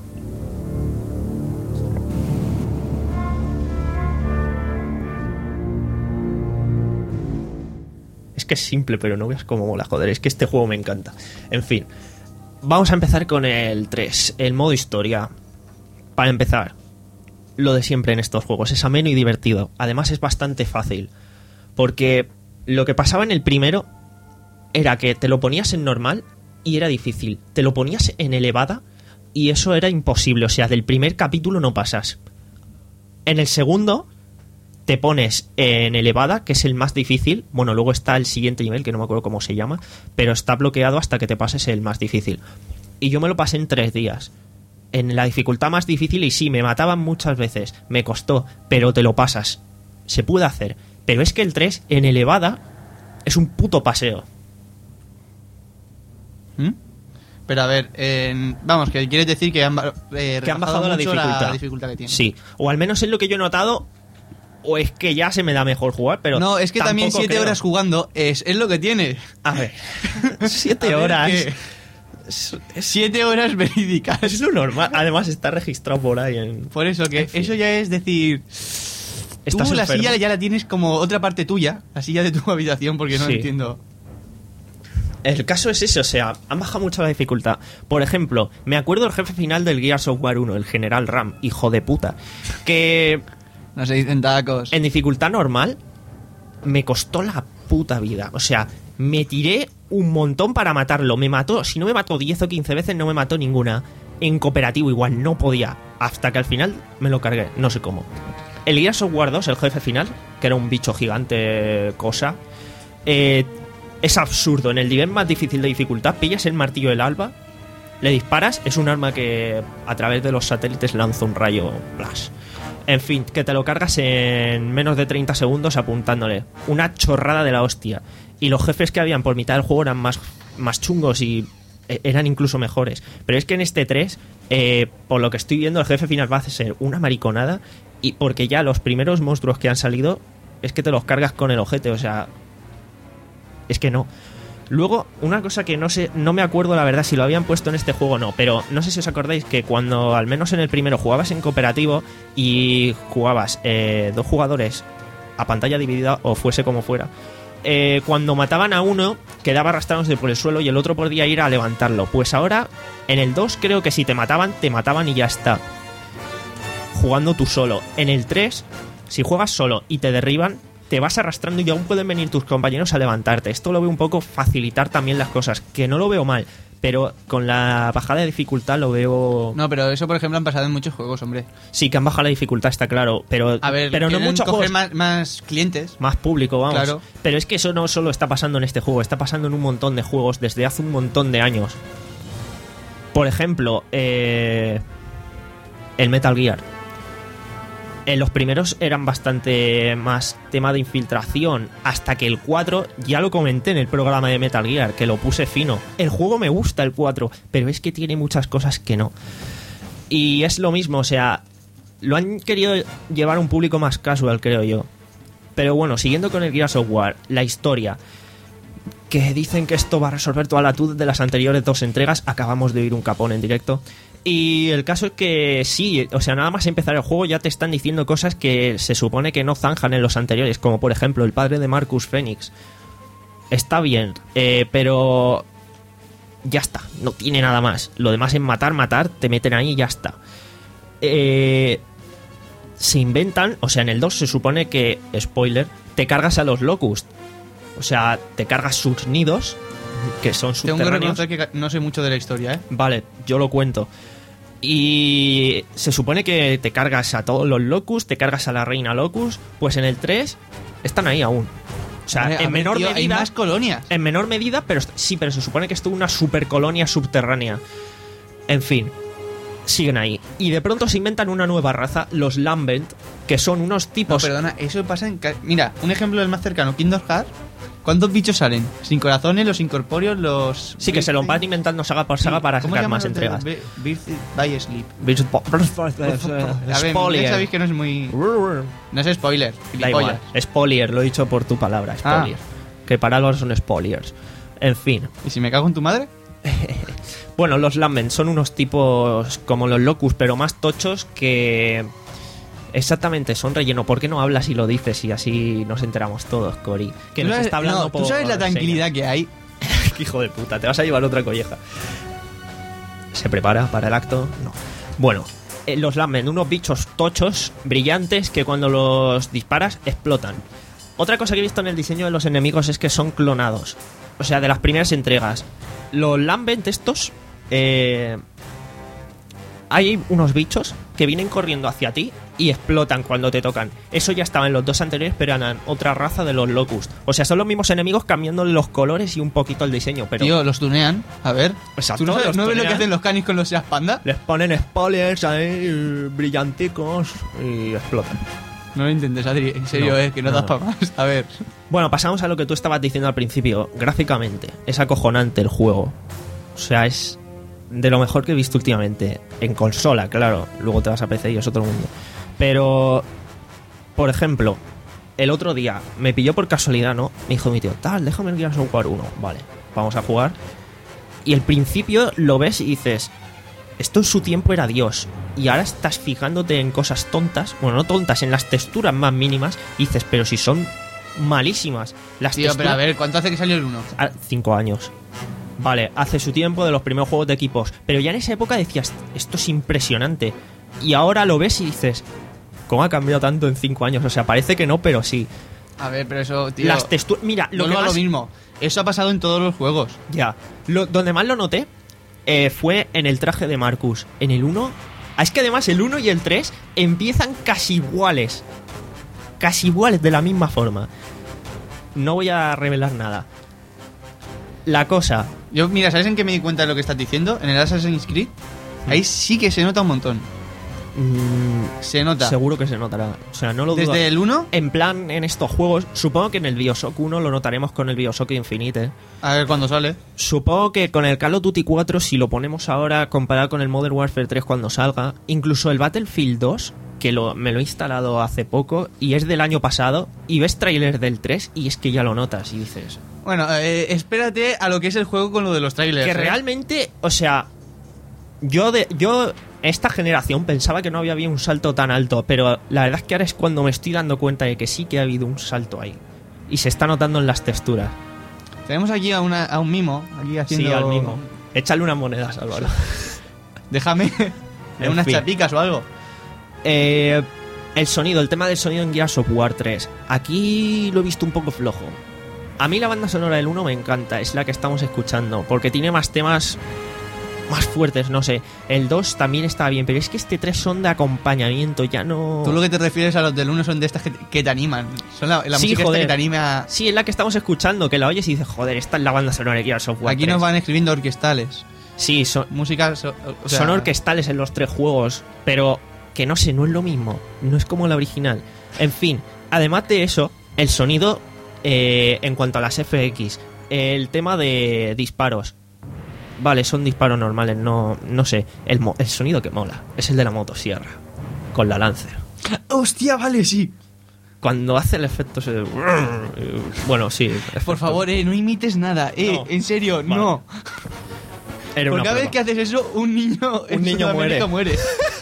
A: Es que es simple, pero no veas cómo mola, joder. Es que este juego me encanta. En fin, vamos a empezar con el tres, el modo historia. Para empezar, lo de siempre en estos juegos, es ameno y divertido. Además es bastante fácil, porque lo que pasaba en el primero era que te lo ponías en normal y era difícil. Te lo ponías en elevada y eso era imposible. O sea, del primer capítulo no pasas. En el segundo te pones en elevada, que es el más difícil. Bueno, luego está el siguiente nivel, que no me acuerdo cómo se llama, pero está bloqueado hasta que te pases el más difícil. Y yo me lo pasé en tres días. En la dificultad más difícil, y sí, me mataban muchas veces. Me costó, pero te lo pasas. Se puede hacer. Pero es que el tres, en elevada, es un puto paseo.
C: ¿Mm? Pero a ver, en- vamos, que quieres decir que han, ba- eh,
A: Que han bajado la
C: mucho
A: dificultad.
C: la dificultad que tiene.
A: Sí, o al menos es lo que yo he notado. O es que ya se me da mejor jugar, pero
C: no, es que también
A: tampoco
C: siete
A: creo.
C: horas jugando es, es lo que tiene.
A: A ver, siete
C: A ver,
A: horas.
C: que-
A: Es, es-
C: Siete horas verídicas.
A: es lo normal. Además está registrado por ahí en...
C: Por eso, que
A: En fin.
C: eso ya es decir...
A: Estás
C: Tú la
A: enfermo.
C: silla ya la tienes como otra parte tuya, la silla de tu habitación, porque no
A: Sí.
C: entiendo.
A: El caso es ese, o sea, han bajado mucho la dificultad. Por ejemplo, me acuerdo del jefe final del Gears of War uno, el General Ram, hijo de puta, que
C: No se dicen tacos.
A: en dificultad normal me costó la puta vida. O sea, me tiré un montón para matarlo. Me mató, si no me mató diez o quince veces, no me mató ninguna. En cooperativo igual, no podía. Hasta que al final me lo cargué, no sé cómo. El Gears of War dos, el jefe final, que era un bicho gigante cosa, eh, es absurdo. En el nivel más difícil de dificultad, pillas el martillo del alba, le disparas, es un arma que a través de los satélites lanza un rayo flash. En fin, que te lo cargas en menos de treinta segundos apuntándole. Una chorrada de la hostia. Y los jefes que habían por mitad del juego eran más, más chungos y eh, eran incluso mejores. Pero es que en este tres, eh, por lo que estoy viendo, el jefe final va a ser una mariconada Y porque ya los primeros monstruos que han salido es que te los cargas con el ojete, o sea, es que no. Luego, una cosa que no sé, no me acuerdo la verdad si lo habían puesto en este juego o no, pero no sé si os acordáis que cuando, al menos en el primero, jugabas en cooperativo y jugabas eh, dos jugadores a pantalla dividida o fuese como fuera, eh, cuando mataban a uno quedaba arrastrándose por el suelo y el otro podía ir a levantarlo. Pues ahora, en el dos creo que si te mataban, te mataban y ya está, jugando tú solo. En el tres, si juegas solo y te derriban, te vas arrastrando y aún pueden venir tus compañeros a levantarte. Esto lo veo un poco facilitar también las cosas, que no lo veo mal, pero con la bajada de dificultad lo veo...
C: No, pero eso, por ejemplo, han pasado en muchos juegos, hombre.
A: Sí, que han bajado la dificultad, está claro, pero,
C: A ver,
A: pero no en muchos juegos...
C: Más, más clientes.
A: Más público, vamos.
C: Claro.
A: Pero es que eso no solo está pasando en este juego, está pasando en un montón de juegos desde hace un montón de años. Por ejemplo, eh, el Metal Gear. En los primeros eran bastante más tema de infiltración, hasta que el cuatro, ya lo comenté en el programa de Metal Gear, que lo puse fino. El juego me gusta, el cuatro, pero es que tiene muchas cosas que no. Y es lo mismo, o sea, lo han querido llevar a un público más casual, creo yo. Pero bueno, siguiendo con el Gears of War, la historia, que dicen que esto va a resolver toda la tud de las anteriores dos entregas, acabamos de oír un capón en directo. Y el caso es que sí, o sea, nada más empezar el juego ya te están diciendo cosas que se supone que no zanjan en los anteriores, como por ejemplo el padre de Marcus Phoenix. Está bien, eh, pero ya está, no tiene nada más. Lo demás es matar, matar, te meten ahí y ya está. Eh, se inventan, o sea, en el dos se supone que, spoiler, te cargas a los Locust. O sea, te cargas sus nidos, que son subterráneos.
C: Tengo que reconocer que no sé mucho de la historia, ¿eh?
A: Vale, yo lo cuento. Y se supone que te cargas a todos los Locust, te cargas a la reina Locust, pues en el tres están ahí aún. O sea,
C: Hombre, a
A: en
C: ver,
A: menor
C: tío,
A: medida...
C: hay más colonias.
A: En menor medida, pero sí, pero se supone que esto es una supercolonia subterránea. En fin, siguen ahí. Y de pronto se inventan una nueva raza, los Lambent, que son unos
C: No,
A: tipos...
C: perdona, eso pasa en... ca- Mira, un ejemplo del más cercano, Kingdom Hearts. ¿Cuántos bichos salen? Sin corazones, los incorpóreos, los...
A: Sí, que se lo van inventando saga por saga para sacar más entregas.
C: Birth by Sleep. A ver,
A: Spoiler.
C: ya sabéis que no es muy... No es spoiler,
A: Da igual,
C: gilipollas.
A: spoiler, lo he dicho por tu palabra, spoiler.
C: Ah.
A: Que para algo son spoilers. En fin.
C: ¿Y si me cago en tu madre?
A: Bueno, los Lambent son unos tipos como los Locust, pero más tochos que... Exactamente, son relleno. ¿Por qué no hablas y lo dices y así nos enteramos todos, Cory? Que
C: ¿Tú
A: nos
C: sabes-
A: está hablando
C: no,
A: por...
C: ¿Tú sabes la tranquilidad que hay?
A: señas. Hijo de puta, te vas a llevar otra colleja. ¿Se prepara para el acto? No. Bueno, eh, los Lambent, unos bichos tochos, brillantes, que cuando los disparas explotan. Otra cosa que he visto en el diseño de los enemigos es que son clonados. O sea, de las primeras entregas. Los Lambent estos... Eh, hay unos bichos que vienen corriendo hacia ti y explotan cuando te tocan. Eso ya estaba en los dos anteriores, pero eran otra raza de los Locust. O sea, son los mismos enemigos cambiando los colores y un poquito el diseño, pero...
C: Tío, los tunean. A ver.
A: Exacto,
C: ¿Tú no, sabes-
A: los
C: no ves lo que
A: tunean.
C: hacen los canis con los Seas Panda?
A: Les ponen spoilers ahí, eh, brillanticos, y explotan.
C: No lo intentes, Adri. En serio,
A: No,
C: eh, que no,
A: no,
C: das
A: no.
C: para más. A ver.
A: Bueno, pasamos a lo que tú estabas diciendo al principio. Gráficamente, es acojonante el juego. O sea, es de lo mejor que he visto últimamente. En consola, claro. Luego te vas a P C y es otro mundo. Pero, por ejemplo, el otro día me pilló por casualidad, ¿no? Me dijo mi tío, tal, déjame el Gears of War uno. Vale, vamos a jugar. Y al principio lo ves y dices, esto en su tiempo era Dios. Y ahora estás fijándote en cosas tontas. Bueno, no tontas, en las texturas más mínimas. Y dices, pero si son malísimas. Las
C: Tío, pero
A: texturas...
C: a ver, ¿cuánto hace que salió el uno?
A: Ah, Cinco años. Vale, hace su tiempo de los primeros juegos de equipos. Pero ya en esa época decías, esto es impresionante. Y ahora lo ves y dices, ¿cómo ha cambiado tanto en cinco años? O sea, parece que no, pero sí.
C: A ver, pero eso, tío...
A: Las texturas... Mira, lo
C: Vuelvo
A: que
C: a
A: más...
C: lo mismo. Eso ha pasado en todos los juegos.
A: Ya. Lo, donde más lo noté eh, fue en el traje de Marcus. En el uno... Ah, es que además el uno y el tres empiezan casi iguales. Casi iguales, de la misma forma. No voy a revelar nada. La cosa...
C: Yo, mira, ¿sabes en qué me di cuenta de lo que estás diciendo? En el Assassin's Creed. Ahí sí que se nota un montón.
A: mm,
C: Se nota.
A: seguro que se notará. O sea, no lo dudo.
C: Desde el uno,
A: En plan, en estos juegos, supongo que en el Bioshock uno lo notaremos con el Bioshock Infinite.
C: a ver cuando sale.
A: Supongo que con el Call of Duty cuatro, si lo ponemos ahora comparado con el Modern Warfare tres cuando salga, incluso el Battlefield dos, que lo, me lo he instalado hace poco y es del año pasado y ves tráiler del tres y es que ya lo notas y dices...
C: Bueno, eh, espérate a lo que es el juego con lo de los trailers.
A: Que
C: ¿eh?
A: realmente, o sea, yo de yo esta generación pensaba que no había habido un salto tan alto, pero la verdad es que ahora es cuando me estoy dando cuenta de que sí que ha habido un salto ahí. Y se está notando en las texturas.
C: Tenemos aquí a, una, a un mimo, aquí haciendo...
A: Sí, al mimo. Échale unas monedas, Álvaro.
C: Déjame en unas
A: fin.
C: chapicas o algo.
A: Eh, el sonido, el tema del sonido en Gears of War tres. Aquí lo he visto un poco flojo. A mí la banda sonora del uno me encanta, es la que estamos escuchando, porque tiene más temas más fuertes, no sé. El dos también estaba bien, pero es que este tres son de acompañamiento, ya no...
C: Tú lo que te refieres a los del uno son de estas que, que te animan. Son la, la
A: Sí,
C: música esta
A: joder.
C: que te anima...
A: Sí, es la que estamos escuchando, que la oyes y dices, joder, esta es la banda sonora de Gears of War
C: Aquí
A: tres.
C: nos van escribiendo orquestales.
A: Sí, son,
C: Música... so- o sea,
A: son orquestales en los tres juegos, pero que no sé, no es lo mismo, no es como la original. En fin, además de eso, el sonido eh, en cuanto a las F X, el tema de disparos, vale, son disparos normales, no, no sé, el, mo- el sonido que mola es el de la motosierra, con la Lancer.
C: ¡Hostia, vale, sí!
A: Cuando hace el efecto ese... Bueno, sí.
C: Por favor, eh, no imites nada. Eh,
A: No.
C: en serio,
A: Vale.
C: no.
A: Era
C: Por
A: una
C: cada vez
A: prueba.
C: que haces eso, un niño en
A: niño
C: Sudamérica muere.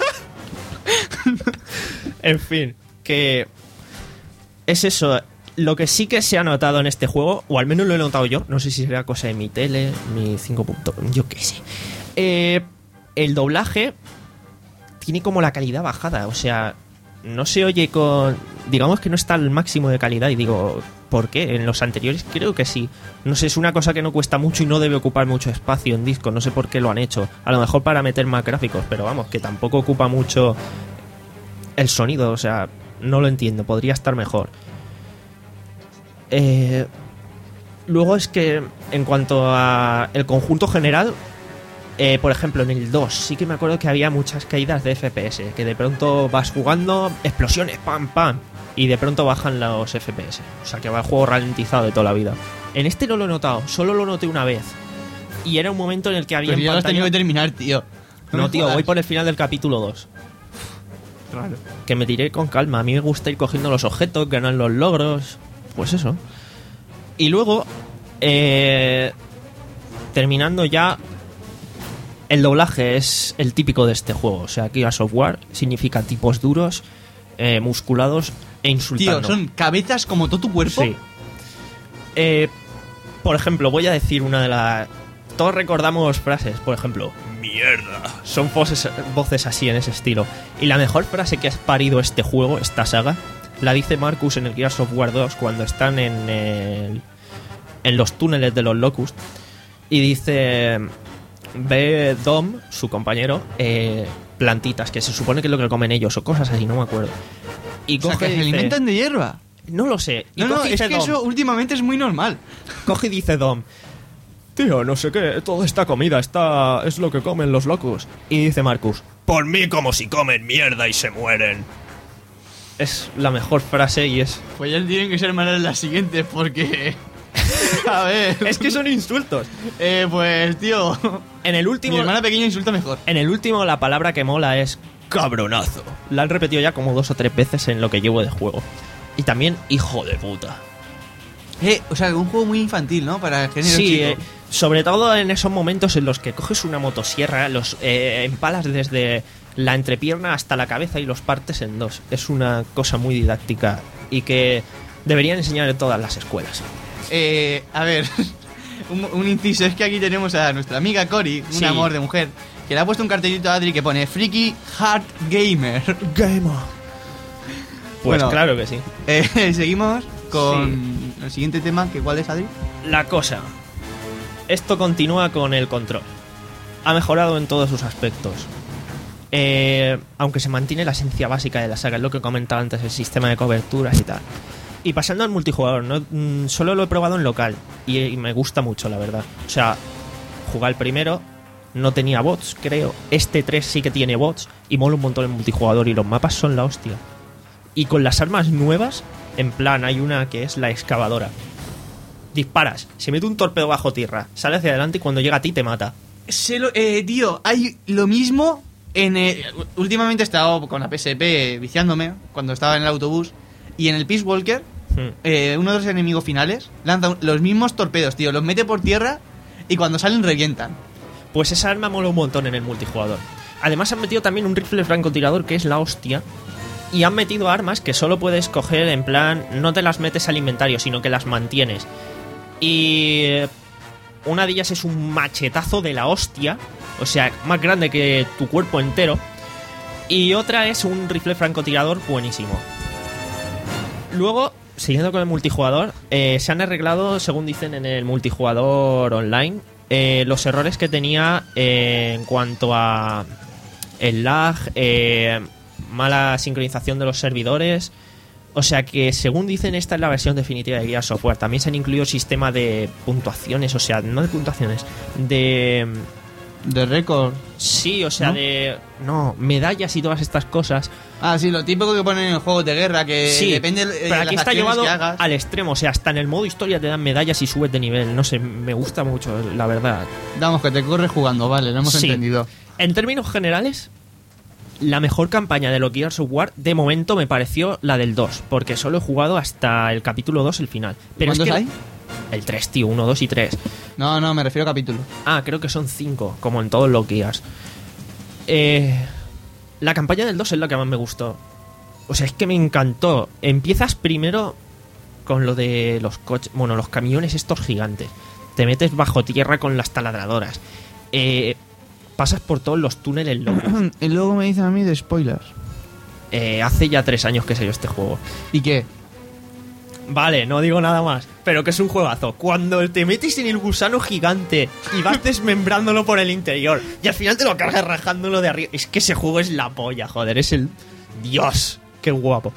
A: En fin, que es eso. Lo que sí que se ha notado en este juego, o al menos lo he notado yo, no sé si será cosa de mi tele, mi cinco punto, yo qué sé. Eh, el doblaje tiene como la calidad bajada, o sea, no se oye con... Digamos que no está al máximo de calidad y digo, ¿por qué? En los anteriores creo que sí. No sé, es una cosa que no cuesta mucho y no debe ocupar mucho espacio en disco, no sé por qué lo han hecho. A lo mejor para meter más gráficos, pero vamos, que tampoco ocupa mucho el sonido, o sea, no lo entiendo, podría estar mejor. Eh, luego es que en cuanto a el conjunto general, eh, por ejemplo en el dos sí que me acuerdo que había muchas caídas de F P S, que de pronto vas jugando, explosiones, pam, pam, y de pronto bajan los F P S, o sea que va el juego ralentizado de toda la vida. En este no lo he notado, solo lo noté una vez, y era un momento en el que había
C: Pero
A: en
C: ya lo has
A: pantalla...
C: tenido que terminar, tío.
A: No,
C: me
A: tío,
C: jodas.
A: voy por el final del capítulo dos.
C: Raro.
A: Que me tiré con calma. A mí me gusta ir cogiendo los objetos, ganar los logros. Pues eso. Y luego, eh, terminando ya, el doblaje es el típico de este juego. O sea, Gears of War significa tipos duros, eh, musculados e insultando.
C: Tío, son cabezas como todo tu cuerpo.
A: Sí. Eh, por ejemplo, voy a decir una de las... Todos recordamos frases, por ejemplo, mierda. Son voces, voces así en ese estilo. Y la mejor frase que has parido este juego, esta saga, la dice Marcus en el Gears of War dos cuando están en, el, en los túneles de los Locust. Y dice... Ve Dom, su compañero, eh, plantitas, que se supone que es lo que comen ellos, o cosas así, no me acuerdo. Y
C: O sea,
A: coge
C: que
A: y
C: se
A: dice-
C: alimentan de hierba.
A: No lo sé. Y
C: No, no,
A: coge y
C: es
A: dice
C: que
A: Dom,
C: eso últimamente es muy normal.
A: Coge y dice Dom, tío, no sé qué, toda esta comida está es lo que comen los locos. Y dice Marcus, por mí como si comen mierda y se mueren. Es la mejor frase y es...
C: Pues ya tienen que ser malas las siguientes porque... A ver...
A: Es que son insultos.
C: Eh, pues, tío...
A: En el
C: Mi
A: último...
C: hermana pequeña insulta mejor.
A: En el último la palabra que mola es cabronazo. La han repetido ya como dos o tres veces en lo que llevo de juego. Y también hijo de puta.
C: Eh, o sea, un juego muy infantil, ¿no? Para el género
A: Sí,
C: chico.
A: eh, sobre todo en esos momentos en los que coges una motosierra, los eh, empalas desde la entrepierna hasta la cabeza y los partes en dos. Es una cosa muy didáctica y que deberían enseñar en todas las escuelas.
C: Eh, a ver, un, un inciso, es que aquí tenemos a nuestra amiga Cori, un
A: Sí.
C: amor de mujer, que le ha puesto un cartelito a Adri que pone Freaky Hard Gamer.
A: Gamer. Pues
C: Bueno.
A: claro que sí.
C: Eh, seguimos con el siguiente tema, que ¿cuál es, Adri?
A: La cosa. Esto continúa con el control. Ha mejorado en todos sus aspectos. Eh, aunque se mantiene la esencia básica de la saga, es lo que comentaba antes, el sistema de coberturas y tal. Y pasando al multijugador, no, mm, solo lo he probado en local y, y me gusta mucho, la verdad. O sea, jugar primero, no tenía bots, creo. Este tres sí que tiene bots y mola un montón el multijugador y los mapas son la hostia. Y con las armas nuevas, en plan, hay una que es la excavadora. Disparas, se mete un torpedo bajo tierra, sale hacia adelante y cuando llega a ti te mata.
C: Se lo- eh, tío, hay lo mismo, En el- últimamente he estado con la P S P viciándome cuando estaba en el autobús. Y en el Peace Walker,
A: Hmm.
C: eh, uno de los enemigos finales lanza un- los mismos torpedos, tío. Los mete por tierra y cuando salen revientan.
A: Pues esa arma mola un montón en el multijugador. Además han metido también un rifle francotirador que es la hostia. Y han metido armas que solo puedes coger en plan... No te las metes al inventario, sino que las mantienes. Y... eh, una de ellas es un machetazo de la hostia. O sea, más grande que tu cuerpo entero. Y otra es un rifle francotirador buenísimo. Luego, siguiendo con el multijugador, eh, se han arreglado, según dicen en el multijugador online, eh, los errores que tenía eh, en cuanto a el lag, eh, mala sincronización de los servidores. O sea que, según dicen, esta es la versión definitiva de Gears Software. También se han incluido sistema de puntuaciones, o sea, no de puntuaciones, de...
C: De récord.
A: Sí, o sea,
C: ¿No?
A: de... No, medallas y todas estas cosas.
C: Ah, sí, lo típico que ponen en juegos de guerra, que
A: Sí,
C: depende de
A: pero
C: las
A: aquí está
C: acciones
A: llevado
C: que hagas.
A: al extremo. O sea, hasta en el modo historia te dan medallas y subes de nivel. No sé, me gusta mucho, la verdad.
C: Vamos, que te corres jugando, vale, lo hemos
A: Sí.
C: entendido.
A: En términos generales, la mejor campaña de los Gears of War de momento me pareció la del dos, porque solo he jugado hasta el capítulo dos, el final. Pero es
C: ¿Cuántos
A: que
C: hay?
A: el tres, tío, uno, dos y tres.
C: No, no, me refiero a capítulo.
A: Ah, creo que son cinco, como en todos los Gears. Eh, la campaña del dos es la que más me gustó. O sea, es que me encantó. Empiezas primero con lo de los coches, bueno, los camiones estos gigantes. Te metes bajo tierra con las taladradoras. Eh, pasas por todos los túneles locos.
C: Y luego me dicen a mí de spoilers.
A: Eh, hace ya tres años que salió este juego.
C: ¿Y qué?
A: Vale, no digo nada más, pero que es un juegazo. Cuando te metes en el gusano gigante y vas desmembrándolo por el interior y al final te lo cargas rajándolo de arriba. Es que ese juego es la polla, joder, es el... Dios, qué guapo.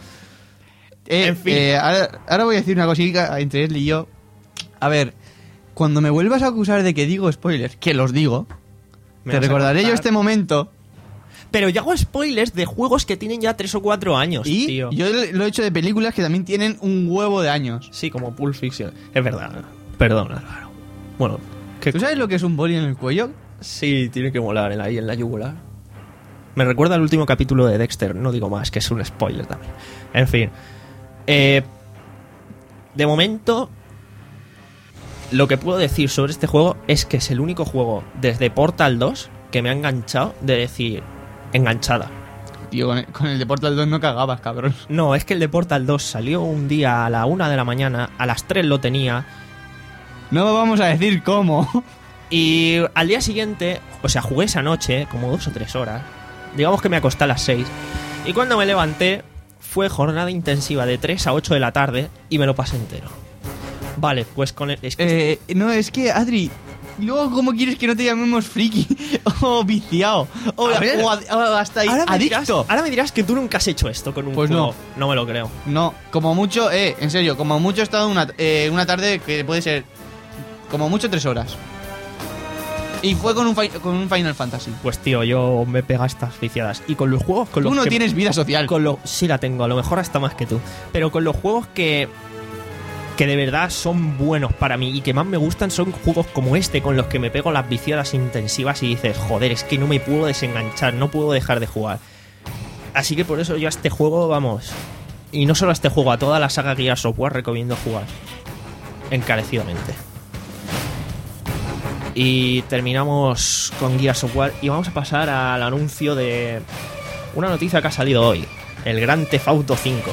C: Eh,
A: En fin.
C: eh, ahora, ahora voy a decir una cosita entre él y yo. A ver, cuando me vuelvas a acusar de que digo spoilers, que los digo,
A: Me
C: te
A: vas a
C: recordaré yo
A: contar.
C: este momento.
A: Pero yo hago spoilers de juegos que tienen ya tres o cuatro años,
C: Y
A: tío.
C: yo lo he hecho de películas que también tienen un huevo de años.
A: Sí, como Pulp Fiction. Es verdad. Perdona, Álvaro. Bueno, que...
C: ¿Tú sabes lo que es un boli en el cuello?
A: Sí, tiene que molar en la, ahí en la yugular. Me recuerda al último capítulo de Dexter, no digo más, que es un spoiler también. En fin. Eh, de momento, lo que puedo decir sobre este juego es que es el único juego desde Portal dos que me ha enganchado de decir enganchada.
C: Tío, con el, con el de Portal dos no cagabas, cabrón.
A: No, es que el de Portal dos salió un día a la una de la mañana, a las tres lo tenía,
C: No vamos a decir cómo.
A: y al día siguiente, o sea, jugué esa noche, como dos o tres horas, digamos que me acosté a las seis, y cuando me levanté fue jornada intensiva de tres a ocho de la tarde y me lo pasé entero. Vale, pues con el... es que-
C: Eh, no, es que, Adri, ¿y luego cómo quieres que no te llamemos friki? O viciado. O,
A: A ver,
C: o ad- o hasta ahí,
A: ahora, me dirás,
C: adicto.
A: ahora me dirás que tú nunca has hecho esto con un
C: Pues
A: juego. No me lo creo.
C: No, como mucho, eh, en serio, como mucho he estado una, eh, una tarde que puede ser, como mucho tres horas. Y fue con un, fi- con un Final Fantasy.
A: Pues tío, yo me pega estas viciadas. Y con los juegos... Con
C: Tú
A: los
C: no
A: que-
C: tienes vida social.
A: Con lo, sí la tengo, a lo mejor hasta más que tú. Pero con los juegos que que de verdad son buenos para mí y que más me gustan son juegos como este, con los que me pego las viciadas intensivas y dices, joder, es que no me puedo desenganchar, no puedo dejar de jugar. Así que por eso yo a este juego, vamos, y no solo a este juego, a toda la saga Gears of War recomiendo jugar encarecidamente. Y terminamos con Gears of War y vamos a pasar al anuncio de una noticia que ha salido hoy, el Grand Theft Auto cinco.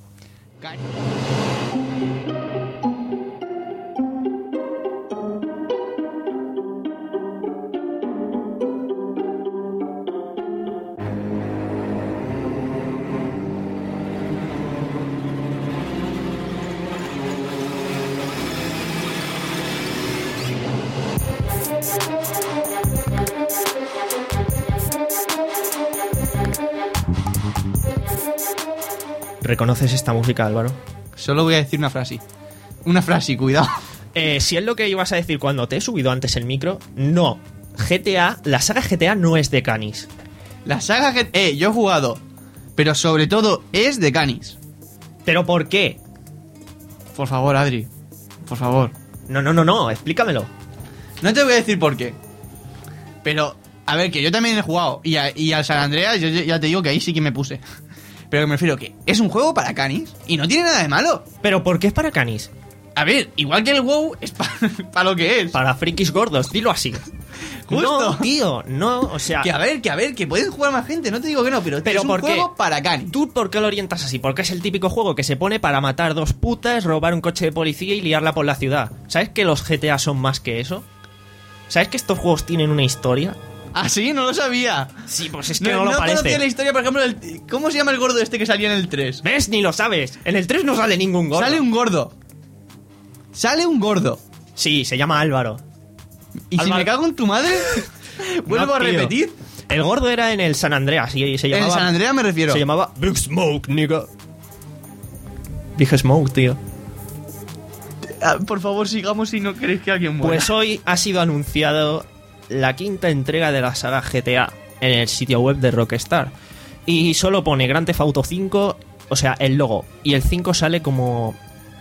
A: ¿Reconoces esta música, Álvaro?
C: Solo voy a decir una frase. Una frase, cuidado.
A: Eh, si es lo que ibas a decir cuando te he subido antes el micro, no. G T A, la saga G T A no es de Canis.
C: La saga que... Eh, yo he jugado. Pero sobre todo es de Canis.
A: ¿Pero por qué?
C: Por favor, Adri. Por favor.
A: No, no, no, no, explícamelo.
C: No te voy a decir por qué. Pero A ver, que yo también he jugado. Y, a- y al San Andreas, yo yo ya te digo que ahí sí que me puse. Pero me refiero que es un juego para canis y no tiene nada de malo.
A: ¿Pero por qué es para canis?
C: A ver, igual que el WoW es para lo que es.
A: Para frikis gordos, dilo así.
C: Justo.
A: No, tío, no, o sea...
C: Que a ver, que a ver, que pueden jugar más gente, no te digo que no, pero,
A: Pero
C: es un
A: ¿por qué?
C: juego para canis.
A: ¿Tú por qué lo orientas así? Porque es el típico juego que se pone para matar dos putas, robar un coche de policía y liarla por la ciudad. ¿Sabes que los G T A son más que eso? ¿Sabes que estos juegos tienen una historia?
C: Ah, sí, no lo sabía.
A: Sí, pues es que no, lo
C: conocía
A: parece.
C: la historia, por ejemplo, del- ¿cómo se llama el gordo este que salía en el tres?
A: ¿Ves? Ni lo sabes. En el tres no sale ningún gordo.
C: Sale un gordo. Sale un gordo.
A: Sí, se llama Álvaro.
C: Y si
A: Álvaro-
C: me cago en tu madre, vuelvo
A: No,
C: a
A: tío.
C: repetir.
A: El gordo era en el San Andreas y se
C: En
A: llamaba...
C: el San Andreas me refiero.
A: Se llamaba Big Smoke, nigga. Dije Smoke, tío.
C: Ah, por favor, sigamos si no queréis que alguien muera.
A: Pues hoy ha sido anunciado la quinta entrega de la saga G T A en el sitio web de Rockstar. Y solo pone Grand Theft Auto cinco, o sea, el logo. Y el cinco sale como...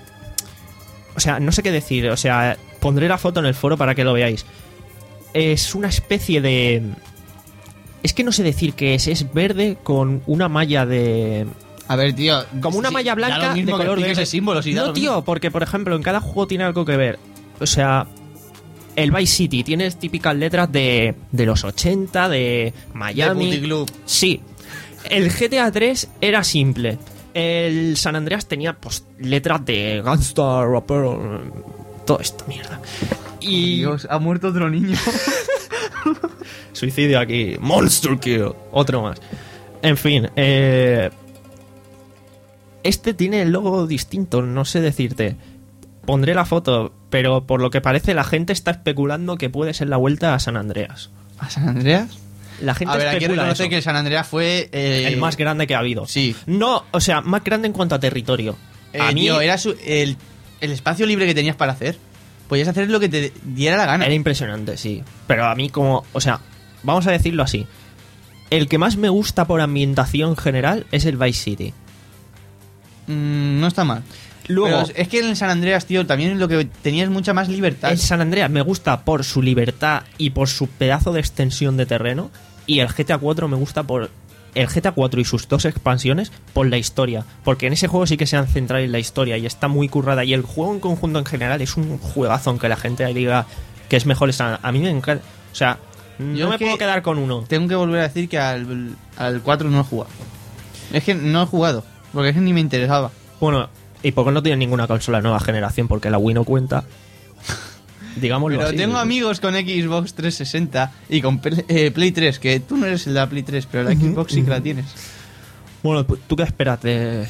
A: O sea, no sé qué decir. O sea, pondré la foto en el foro para que lo veáis. Es una especie de... Es que no sé decir qué es. Es verde con una malla de...
C: A ver, tío.
A: Como una
C: sí,
A: malla
C: da
A: blanca
C: lo mismo
A: de
C: que
A: color
C: expliques
A: verde.
C: el símbolo, si da
A: No,
C: lo
A: tío,
C: mismo.
A: porque por ejemplo en cada juego tiene algo que ver. O sea, el Vice City tiene típicas letras de, de los ochenta, de Miami.
C: De Booty Club.
A: Sí. El G T A tres era simple. El San Andreas tenía pues letras de Gangsta, Rapper, toda esta mierda. Y
C: Dios, ha muerto otro niño.
A: suicidio aquí. Monster Kill. Otro más. En fin, eh... este tiene el logo distinto, no sé decirte. Pondré la foto, pero por lo que parece la gente está especulando que puede ser la vuelta a San Andreas.
C: ¿A San Andreas?
A: La gente
C: A ver, hay que
A: especula
C: reconocer
A: eso.
C: que el San Andreas fue... eh,
A: El más grande que ha habido.
C: Sí.
A: No, o sea, más grande en cuanto a territorio.
C: eh,
A: a mí
C: tío, era su- el, el espacio libre que tenías para hacer. Podías hacer lo que te diera la gana.
A: era impresionante, sí. Pero a mí como, o sea, vamos a decirlo así. El que más me gusta por ambientación general es el Vice City.
C: Mm, no está mal.
A: Luego,
C: Pero es que en el San Andreas, tío, también lo que tenías mucha más libertad.
A: el San Andreas me gusta por su libertad y por su pedazo de extensión de terreno. Y el G T A cuatro me gusta por el G T A cuatro y sus dos expansiones por la historia. Porque en ese juego sí que se han centrado en la historia y está muy currada. Y el juego en conjunto en general es un juegazo, aunque la gente diga que es mejor. Esa- A mí me encanta. O sea,
C: Yo
A: no me
C: es que-
A: puedo quedar con uno.
C: Tengo que volver a decir que al, al cuatro no he jugado. Es que no he jugado, porque es que ni me interesaba.
A: Bueno, y porque no tiene ninguna consola de nueva generación, porque la Wii no cuenta. Digámoslo
C: Pero
A: así.
C: tengo amigos con Xbox trescientos sesenta y con Play, eh, Play tres, que tú no eres el de la Play tres, pero la Xbox sí que la tienes.
A: Bueno, ¿tú qué esperas de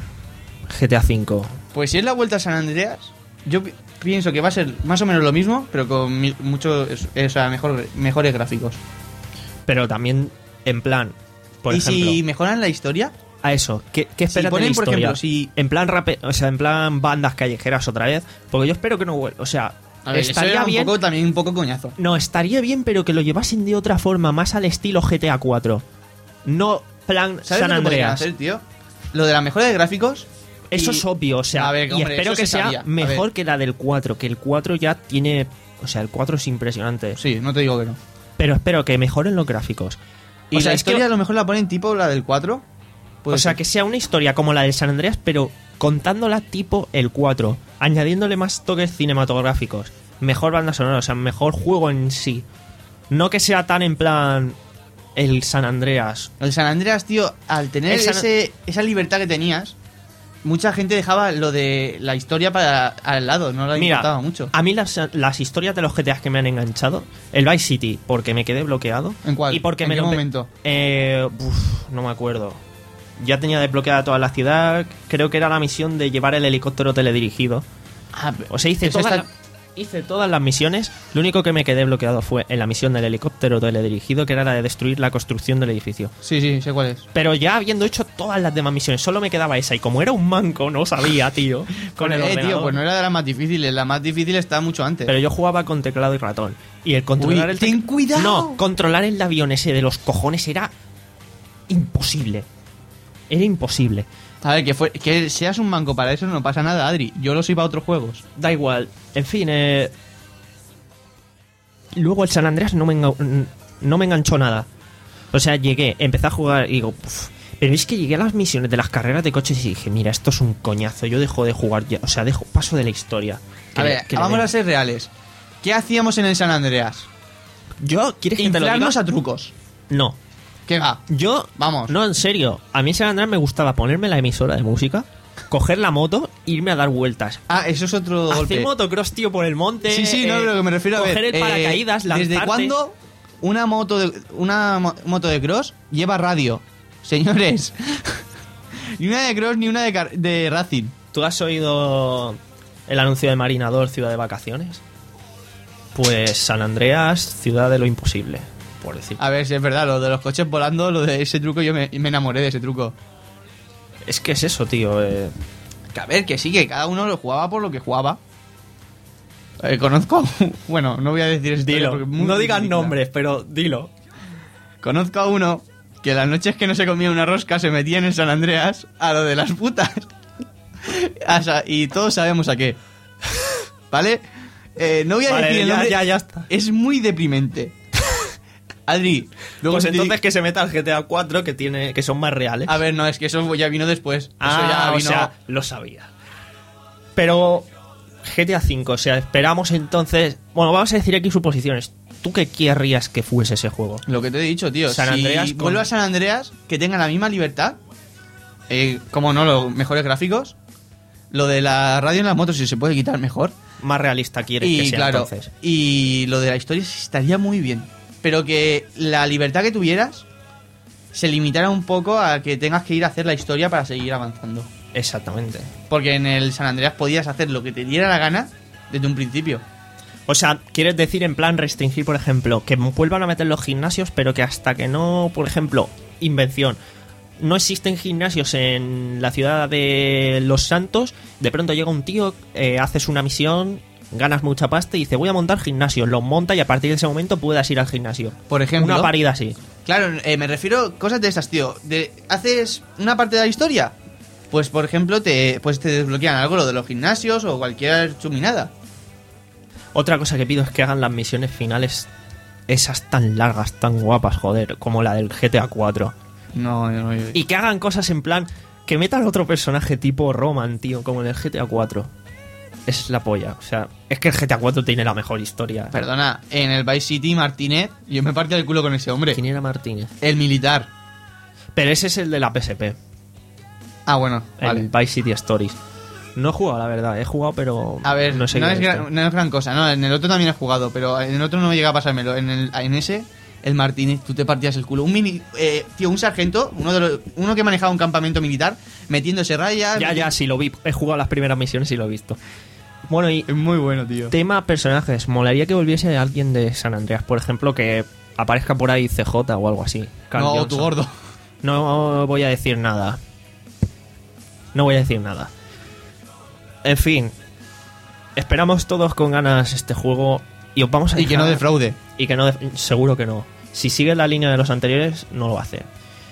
A: G T A cinco?
C: Pues si es la vuelta a San Andreas, yo pi- pienso que va a ser más o menos lo mismo, pero con mi- mucho, es- o sea, mejor, mejores gráficos.
A: Pero también, en plan, por
C: y
A: ejemplo...
C: si mejoran la historia,
A: A eso, ¿qué, qué
C: Si
A: esperas
C: ponen,
A: de la
C: por
A: historia?
C: ejemplo, si-
A: En plan rape, o sea, en plan bandas callejeras otra vez, porque yo espero que no vuelva, o sea,
C: a ver, eso
A: estaría
C: era un
A: bien,
C: poco, también un poco coñazo.
A: no, estaría bien, pero que lo llevasen de otra forma, más al estilo G T A cuatro. No plan
C: ¿Sabes
A: San
C: lo que podrían
A: Andreas.
C: hacer, tío? Lo de la mejora de gráficos.
A: Eso
C: y-
A: es obvio, o sea,
C: A ver,
A: y
C: hombre,
A: espero
C: eso
A: que
C: se
A: sea
C: sabía. A
A: mejor
C: ver.
A: que la del cuatro, que el cuatro ya tiene, o sea, el cuatro es impresionante,
C: Sí, no te digo que no.
A: pero espero que mejoren los gráficos.
C: Y
A: O sea,
C: la
A: es que-
C: historia a lo mejor la ponen tipo la del cuatro.
A: O sea, que sea una historia como la del San Andreas, pero contándola tipo el cuatro, añadiéndole más toques cinematográficos, mejor banda sonora, o sea, mejor juego en sí. No que sea tan en plan el San Andreas.
C: El San Andreas, tío, al tener
A: El San-
C: ese, esa libertad que tenías, mucha gente dejaba lo de la historia para al lado, no le
A: Mira,
C: importaba mucho.
A: a mí las, las historias de los G T A que me han enganchado, el Vice City, porque me quedé bloqueado.
C: ¿En cuál?
A: Y porque
C: ¿En
A: me
C: qué
A: lo empe-
C: momento?
A: Eh, uf, no me acuerdo. Ya tenía desbloqueada toda la ciudad. Creo que era la misión de llevar el helicóptero teledirigido.
C: Ah,
A: O sea, hice
C: Eso
A: todas,
C: está-
A: la- hice todas las misiones. Lo único que me quedé bloqueado fue en la misión del helicóptero teledirigido, que era la de destruir la construcción del edificio.
C: sí, sí, sé cuál es.
A: Pero ya habiendo hecho todas las demás misiones, solo me quedaba esa. Y como era un manco, no sabía, tío. Con el
C: eh,
A: ordenador.
C: tío, pues no era de las más difíciles, la más difícil está mucho antes.
A: Pero yo jugaba con teclado y ratón. Y el controlar
C: Uy,
A: el
C: ten cuidado.
A: No, controlar el avión ese de los cojones era imposible. Era imposible.
C: A ver, que, fue, que seas un manco para eso no pasa nada, Adri. Yo lo soy para otros juegos.
A: Da igual. En fin, eh... Luego el San Andreas no me, enga- no me enganchó nada. O sea, llegué, empecé a jugar y digo, "Uf". Pero es que llegué a las misiones de las carreras de coches y dije, mira, esto es un coñazo, yo dejo de jugar ya, o sea, dejo paso de la historia.
C: A
A: Que
C: ver,
A: le- que le
C: vamos
A: den.
C: a ser reales. ¿Qué hacíamos en el San Andreas?
A: Yo, ¿quieres que te lo diga?
C: Inflarnos a trucos.
A: No.
C: ¿Qué va?
A: Yo,
C: Vamos.
A: no, en serio, a mí en San Andrés me gustaba ponerme la emisora de música, coger la moto, irme a dar vueltas.
C: Ah, eso es otro
A: Hacer
C: golpe.
A: motocross, tío, por el monte.
C: Sí, sí, no,
A: eh,
C: pero que me refiero a ver.
A: coger el
C: eh,
A: paracaídas, lanzarte.
C: ¿Desde cuándo una moto de, una mo- moto de cross lleva radio? Señores. Ni una de cross ni una de, car- de racing.
A: ¿Tú has oído el anuncio de Marinador, ciudad de vacaciones? Pues San Andreas, ciudad de lo imposible, por decir.
C: A ver si es verdad, lo de los coches volando, lo de ese truco, yo me, me enamoré de ese truco.
A: Es que es eso, tío. eh.
C: Que a ver, que sí, que cada uno lo jugaba por lo que jugaba. Eh, conozco. Bueno, no voy a decir esto.
A: Dilo,
C: porque es muy
A: no digas
C: ridícula.
A: nombres, pero dilo.
C: Conozco a uno que las noches que no se comía una rosca se metía en el San Andreas a lo de las putas. O sea, y todos sabemos a qué. ¿Vale? Eh, no voy a
A: Vale,
C: decir el
A: ya,
C: nombre.
A: ya, ya está.
C: Es muy deprimente. Adri, luego
A: Pues
C: te-
A: entonces que se meta al G T A cuatro, que tiene que son más reales.
C: A ver, no, es que eso ya vino después. Eso
A: Ah,
C: ya
A: o
C: vino...
A: sea, lo sabía. Pero G T A cinco, o sea, esperamos entonces... Bueno, vamos a decir aquí suposiciones. ¿Tú qué querrías que fuese ese juego?
C: Lo que te he dicho, tío.
A: San
C: si
A: Andreas con-
C: vuelve a San Andreas, que tenga la misma libertad. Eh, como no, los mejores gráficos. Lo de la radio en las motos, si se puede quitar mejor.
A: Más realista quieres
C: Y
A: que sea
C: claro,
A: entonces.
C: y lo de la historia sí estaría muy bien. Pero que la libertad que tuvieras se limitara un poco a que tengas que ir a hacer la historia para seguir avanzando.
A: Exactamente.
C: Porque en el San Andreas podías hacer lo que te diera la gana desde un principio.
A: O sea, quieres decir en plan restringir, por ejemplo, que vuelvan a meter los gimnasios, pero que hasta que no, por ejemplo, invención, no existen gimnasios en la ciudad de Los Santos, de pronto llega un tío, eh, haces una misión, ganas mucha pasta y dice, voy a montar gimnasio, lo monta y a partir de ese momento puedas ir al gimnasio.
C: Por ejemplo,
A: Una parida así.
C: claro, eh, me refiero a cosas de esas, tío. De, ¿haces una parte de la historia? Pues, por ejemplo, te, pues te desbloquean algo, lo de los gimnasios o cualquier chuminada.
A: Otra cosa que pido es que hagan las misiones finales, esas tan largas, tan guapas, joder, como la del G T A cuatro.
C: No, no, no.
A: Y que hagan cosas en plan, que metan otro personaje tipo Roman, tío, como en el G T A cuatro. Es la polla. O sea, es que el G T A cuatro tiene la mejor historia.
C: Perdona, en el Vice City, Martínez, yo me partí el culo con ese hombre.
A: ¿Quién era Martínez?
C: El militar.
A: Pero ese es el de la P S P.
C: Ah, bueno,
A: El
C: vale.
A: Vice City Stories. No he jugado, la verdad. He jugado, pero...
C: A ver,
A: no,
C: no,
A: sé qué
C: es
A: esto.
C: gran, no es gran cosa. No, en el otro también he jugado, pero en el otro no me llega a pasármelo. En, el, en ese, el Martínez, tú te partías el culo. Un mini, eh, tío, un sargento, uno de los, uno que manejaba un campamento militar, metiéndose rayas.
A: Ya, ya, sí lo vi. He jugado las primeras misiones y lo he visto. Bueno, y
C: Es muy bueno, tío.
A: tema personajes. Molaría que volviese alguien de San Andreas. Por ejemplo, que aparezca por ahí C J o algo así. Carl
C: No,
A: Johnson.
C: tu gordo.
A: No voy a decir nada. No voy a decir nada. En fin. Esperamos todos con ganas este juego. Y os vamos a
C: Y que
A: dejar-
C: no defraude.
A: Y que no... def- Seguro que no. Si sigue la línea de los anteriores, no lo va a hacer.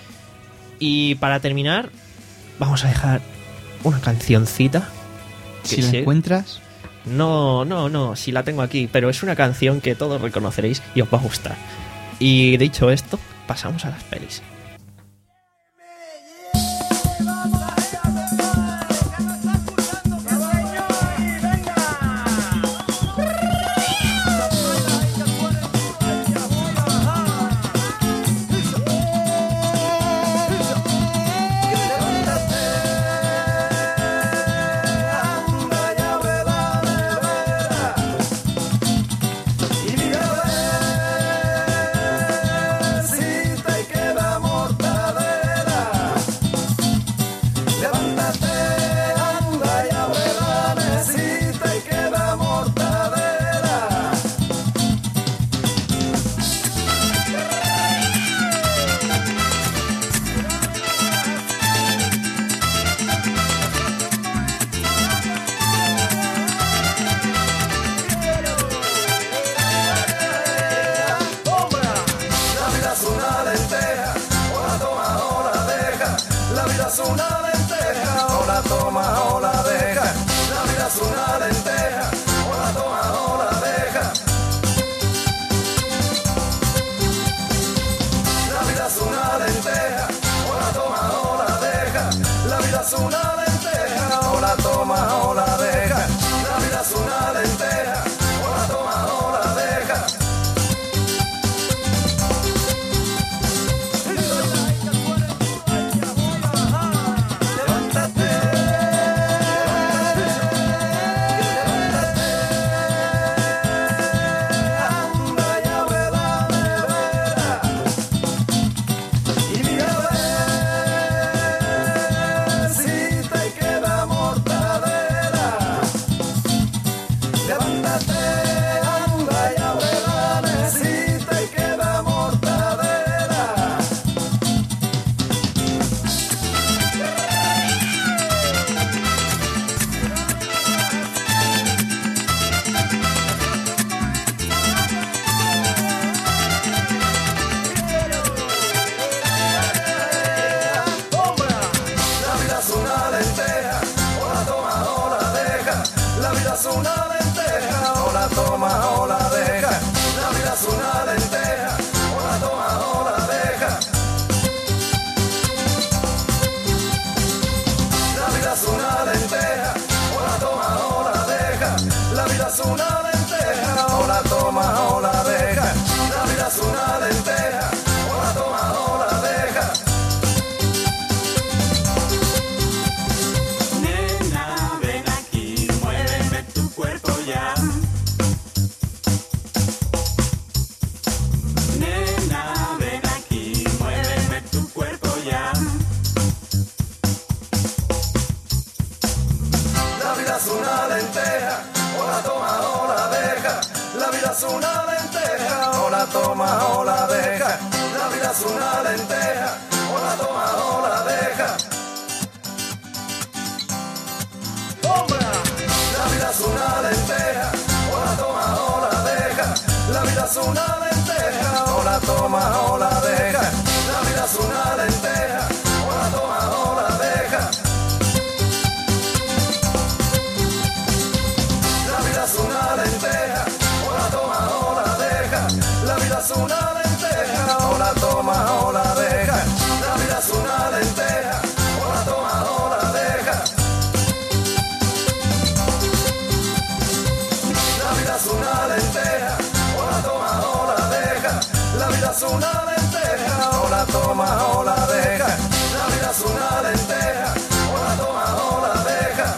A: Y para terminar, vamos a dejar una cancioncita.
C: Si
A: que
C: la
A: se-
C: encuentras...
A: No, no, no, si la tengo aquí, pero es una canción que todos reconoceréis y os va a gustar. Y dicho esto, pasamos a las pelis.
E: Si te quedamos es una lenteja, o la toma o la deja. La vida es una lenteja, o la toma o la deja. La vida es una lenteja, o la toma o la deja. La vida es una lenteja, o la toma o la deja.
G: Nena, ven aquí, muéveme tu cuerpo ya. Nena, ven aquí, muéveme tu cuerpo ya.
E: La vida es una lenteja, o la toma o la deja. La vida es una lenteja, o la toma o la deja. La vida es una lenteja, o la toma o la deja. ¡Toma! La vida es una lenteja, o la toma o la deja. La vida es una lenteja, o la toma o la deja. La vida es una lenteja, o la toma o la deja. La vida es una lenteja, o la toma o la deja. La vida es una lenteja, o la toma o la deja. La vida es una lenteja, o la toma o la deja. La vida es una lenteja, o la toma o la deja. La vida es una lenteja, o la toma o la deja. La vida es una lenteja, o la toma o la deja.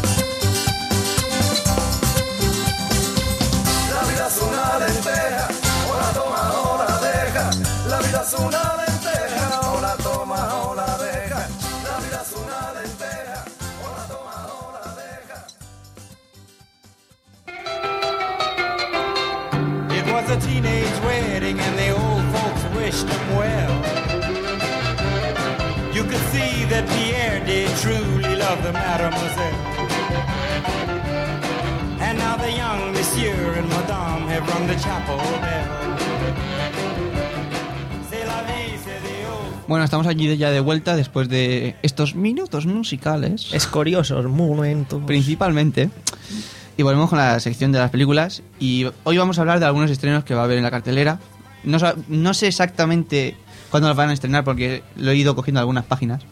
E: La vida es una lenteja, o la toma o la deja. La vida es una lenteja, o la toma o la deja. La vida es una lenteja, o la toma o la deja.
G: It was a teenage wedding and the old folks wished him well. You could see that Pierre did truly love the mademoiselle. And now the young monsieur and madame have rung the chapel bell. C'est la vie, c'est the old.
C: Bueno, estamos aquí ya de vuelta después de estos minutos musicales,
A: Escoriosos momentos.
C: principalmente. Y volvemos con la sección de las películas. Y hoy vamos a hablar de algunos estrenos que va a haber en la cartelera. No, sa- no sé exactamente cuándo los van a estrenar porque lo he ido cogiendo de algunas páginas.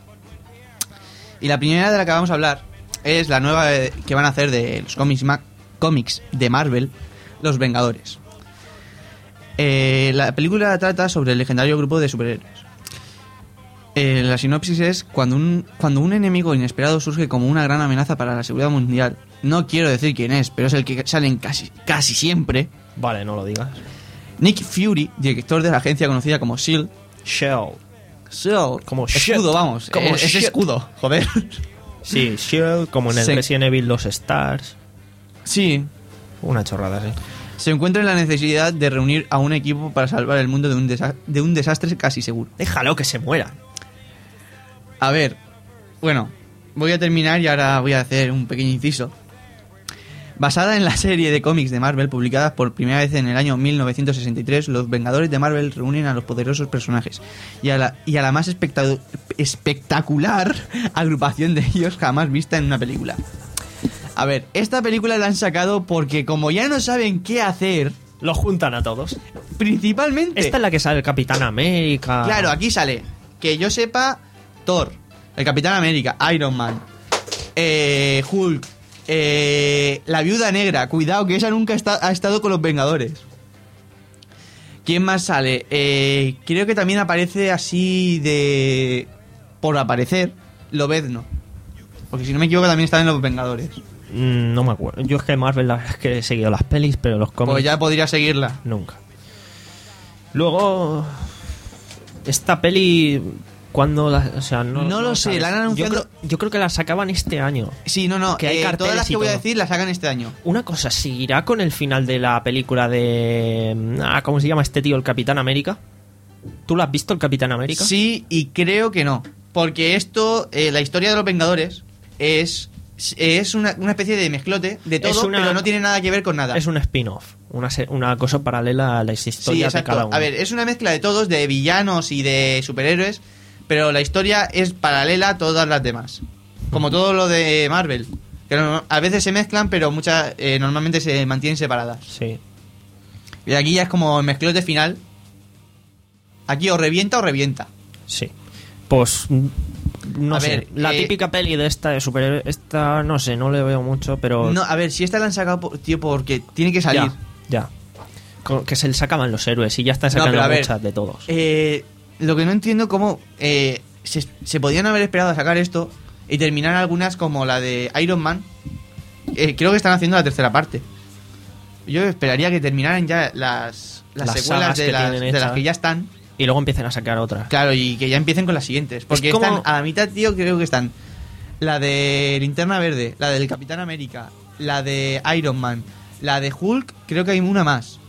C: Y la primera de la que vamos a hablar es la nueva eh, que van a hacer de los cómics, ma- cómics de Marvel, Los Vengadores. Eh, la película trata sobre el legendario grupo de superhéroes. Eh, la sinopsis es cuando un, cuando un enemigo inesperado surge como una gran amenaza para la seguridad mundial. No quiero decir quién es, pero es el que salen casi, casi siempre.
A: Vale, no lo digas.
C: Nick Fury, director de la agencia conocida como S H I E L D.
A: Shell.
C: Shield,
A: Como
C: escudo,
A: shit.
C: vamos.
A: Como
C: es, es
A: shit.
C: escudo, joder.
A: Sí, Shell, como en el
C: Se-
A: Resident Evil Los Stars.
C: Sí.
A: Una chorrada, sí.
C: Se encuentra en la necesidad de reunir a un equipo para salvar el mundo de un, desa- de un desastre casi seguro.
A: Déjalo que se muera.
C: A ver, bueno, voy a terminar y ahora voy a hacer un pequeño inciso. Basada en la serie de cómics de Marvel publicada por primera vez en el año mil novecientos sesenta y tres, los Vengadores de Marvel reúnen a los poderosos personajes y a la, y a la más espectacu- espectacular agrupación de ellos jamás vista en una película. A ver, esta película la han sacado porque como ya no saben qué hacer,
A: Los juntan a todos.
C: principalmente...
A: Esta es la que sale el Capitán América.
C: Claro, aquí sale, que yo sepa, Thor, el Capitán América, Iron Man, eh, Hulk, eh, la Viuda Negra. Cuidado, que esa nunca está, ha estado con los Vengadores. ¿Quién más sale? Eh, creo que también aparece así de... por aparecer, Lobezno. Porque si no me equivoco también está en los Vengadores.
A: Mm, no me acuerdo. Yo es que Marvel la verdad es que he seguido las pelis, pero los cómics
C: Pues ya podría seguirla.
A: nunca. Luego, esta peli, cuando la, o sea, no,
C: No lo sé,
A: sabes.
C: la han anunciado-
A: Yo creo, yo creo que la sacaban este año.
C: Sí, no, no,
A: Que hay
C: eh,
A: carteles
C: todas las
A: y
C: que voy a
A: todo.
C: decir las sacan este año.
A: Una cosa, ¿seguirá con el final de la película de... Ah, ¿cómo se llama este tío? El Capitán América. ¿Tú lo has visto, el Capitán América?
C: Sí, y creo que no. Porque esto, eh, la historia de los Vengadores es, es una, una especie de mezclote de todo,
A: Es una-
C: pero no tiene nada que ver con nada.
A: Es un spin-off, una, se- una cosa paralela a las
C: Sí,
A: historias de
C: exacto.
A: cada uno.
C: A ver, es una mezcla de todos, de villanos y de superhéroes, pero la historia es paralela a todas las demás. Como todo lo de Marvel. Que no- a veces se mezclan, pero muchas eh, normalmente se mantienen separadas.
A: Sí.
C: Y aquí ya es como el mezclote final. Aquí o revienta o revienta.
A: Sí. Pues mm, no
C: A
A: sé,
C: ver,
A: la
C: eh,
A: típica peli de esta de superhéroes, esta no sé, no le veo mucho, pero
C: No, a ver, si esta la han sacado, por- tío, porque tiene que salir.
A: ya, ya. Con- que se le sacaban los héroes y ya están
C: No,
A: sacando
C: pero a ver,
A: muchas de todos.
C: Eh, lo que no entiendo cómo eh, se, se podían haber esperado a sacar esto y terminar algunas como la de Iron Man. Eh, creo que están haciendo la tercera parte. Yo esperaría que terminaran ya las, las,
A: Las
C: secuelas
A: sagas
C: de
A: que
C: las,
A: tienen
C: de las
A: hechas.
C: que ya están.
A: Y luego empiezan a sacar otras.
C: Claro, y que ya empiecen con las siguientes. Porque
A: Es como-
C: están a la mitad, tío, creo que están la de Linterna Verde, la del Capitán América, la de Iron Man, la de Hulk, creo que hay una más.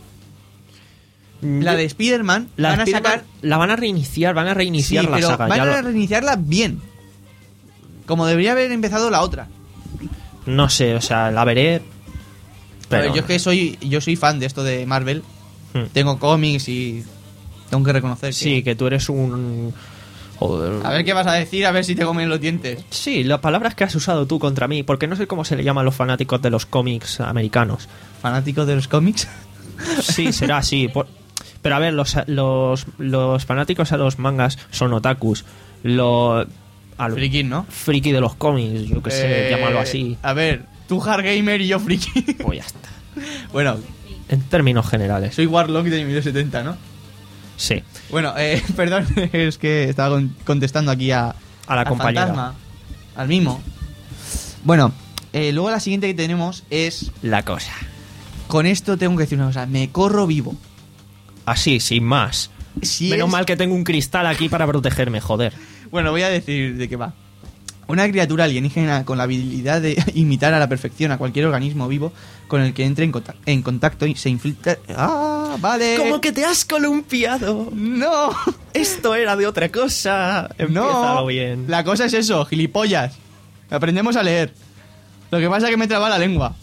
C: La de Spider-Man
A: La
C: van a
A: Spider-Man
C: sacar...
A: la van a reiniciar, van a reiniciar
C: Sí,
A: la
C: pero
A: saga.
C: van
A: ya
C: a
A: lo-
C: reiniciarla bien. Como debería haber empezado la otra.
A: No sé, o sea, la veré. Pero
C: A ver, yo es que soy yo soy fan de esto de Marvel.
A: Hmm.
C: Tengo cómics y tengo que reconocer que...
A: Sí, que tú eres un... Joder.
C: A ver qué vas a decir, a ver si te comen los dientes.
A: Sí, las palabras que has usado tú contra mí, porque no sé cómo se le llama a los fanáticos de los cómics americanos.
C: ¿Fanático de los cómics?
A: Sí, será así. por- Pero a ver, los, los, los fanáticos a los mangas son otakus. Los... Al
C: Friki, ¿no?
A: friki de los cómics, yo que sé,
C: Eh,
A: llámalo así.
C: A ver, tú hard gamer y yo friki.
A: Pues ya está.
C: Bueno,
A: En términos generales.
C: soy Warlock de nivel setenta, ¿no?
A: Sí.
C: Bueno, eh, perdón, es que estaba con- contestando aquí a,
A: A la
C: al
A: compañera.
C: fantasma, al mismo. Bueno, eh, luego la siguiente que tenemos es...
A: La cosa.
C: Con esto tengo que decir una cosa, me corro vivo.
A: Así, sin más.
C: Si
A: Menos
C: es-
A: mal que tengo un cristal aquí para protegerme, joder.
C: Bueno, voy a decir de qué va. Una criatura alienígena con la habilidad de imitar a la perfección a cualquier organismo vivo con el que entre en, conta- en contacto y se infiltra... ¡Ah, vale!
A: Como que te has columpiado.
C: ¡No!
A: Esto era de otra cosa.
C: ¡No!
A: Empiézalo bien.
C: La cosa es eso, gilipollas. Aprendemos a leer. Lo que pasa es que me traba la lengua.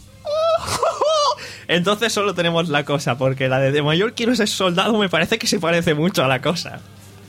A: Entonces solo tenemos la cosa, porque la de, de mayor quiero ser soldado me parece que se parece mucho a la cosa.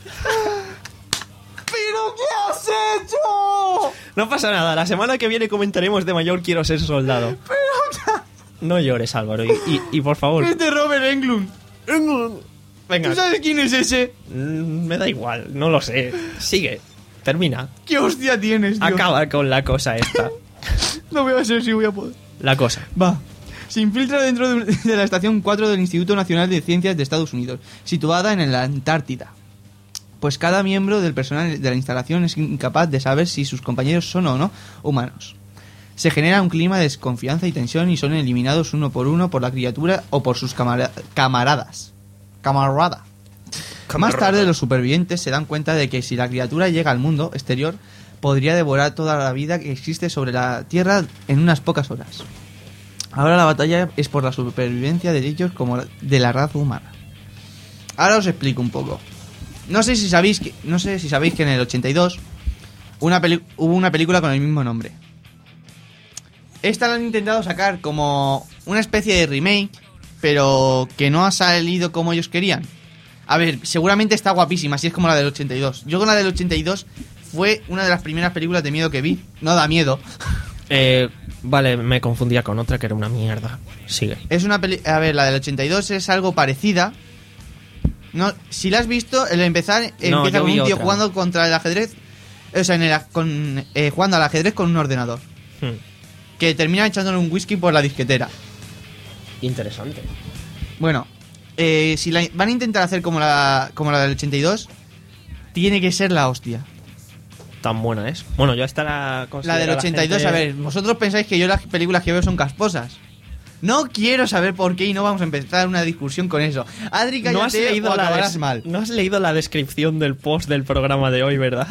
C: ¿Pero qué has hecho?
A: No pasa nada, la semana que viene comentaremos de mayor quiero ser soldado. No llores, Álvaro, y, y, y por favor.
C: Es de Robert Englund.
A: Venga,
C: ¿Tú sabes quién es ese?
A: mm, me da igual, no lo sé. Sigue, termina.
C: ¿Qué hostia tienes, tío?
A: Acaba con la cosa esta.
C: No voy a ser si voy a poder.
A: La cosa.
C: Va. Se infiltra dentro de, de la estación cuatro del Instituto Nacional de Ciencias de Estados Unidos, situada en la Antártida. Pues cada miembro del personal de la instalación es incapaz de saber si sus compañeros son o no humanos. Se genera un clima de desconfianza y tensión y son eliminados uno por uno por la criatura o por sus camara- camaradas. Camarada. Más tarde los supervivientes se dan cuenta de que si la criatura llega al mundo exterior, podría devorar toda la vida que existe sobre la Tierra en unas pocas horas. Ahora la batalla es por la supervivencia de ellos como de la raza humana. Ahora os explico un poco. No sé si sabéis que, no sé si sabéis que en el ochenta y dos una peli- hubo una película con el mismo nombre. Esta la han intentado sacar como una especie de remake, pero que no ha salido como ellos querían. A ver, seguramente está guapísima, así es como la del ochenta y dos. Yo con la del ochenta y dos fue una de las primeras películas de miedo que vi. No da miedo.
A: Eh, vale, me confundía con otra que era una mierda. Sigue.
C: Es una peli... A ver, la del ochenta y dos es algo parecida. No, si la has visto, el empezar
A: No,
C: empieza
A: yo
C: con
A: vi
C: un tío
A: otra.
C: jugando contra el ajedrez. O sea, en el, con, eh, jugando al ajedrez con un ordenador.
A: Hmm.
C: Que termina echándole un whisky por la disquetera.
A: Interesante.
C: Bueno, eh, si la, van a intentar hacer como la, como la del ochenta y dos, tiene que ser la hostia.
A: Tan buena es. Bueno, ya está la...
C: La del ochenta y dos, a ver, vosotros pensáis que yo las películas que veo son casposas. No quiero saber por qué y no vamos a empezar una discusión con eso. Adri, cállate
A: ¿No has, leído
C: o
A: la
C: acabarás
A: des-
C: mal.
A: ¿No has leído la descripción del post del programa de hoy, verdad?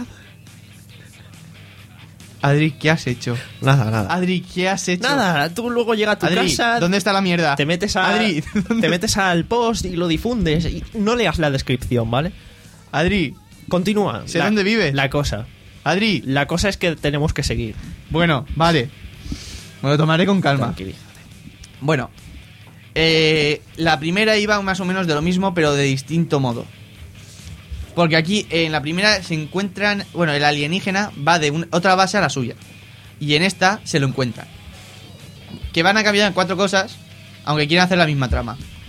C: Adri, ¿qué has hecho?
A: Nada, nada.
C: Adri, ¿qué has hecho?
A: Nada, tú luego llegas a tu
C: Adri,
A: casa,
C: ¿dónde está la mierda?
A: te metes a
C: Adri, ¿dónde-
A: te metes al post y lo difundes y no leas la descripción, ¿vale?
C: Adri,
A: Continúa.
C: sé
A: La-
C: dónde vives.
A: La cosa.
C: Adri.
A: La cosa es que tenemos que seguir.
C: Bueno, vale. Me lo tomaré con calma.
A: Tranquilízate.
C: Bueno, eh, la primera iba más o menos de lo mismo, pero de distinto modo. Porque aquí eh, en la primera se encuentran... Bueno, el alienígena va de un- otra base a la suya. Y en esta se lo encuentran. Que van a cambiar en cuatro cosas, aunque quieran hacer la misma trama.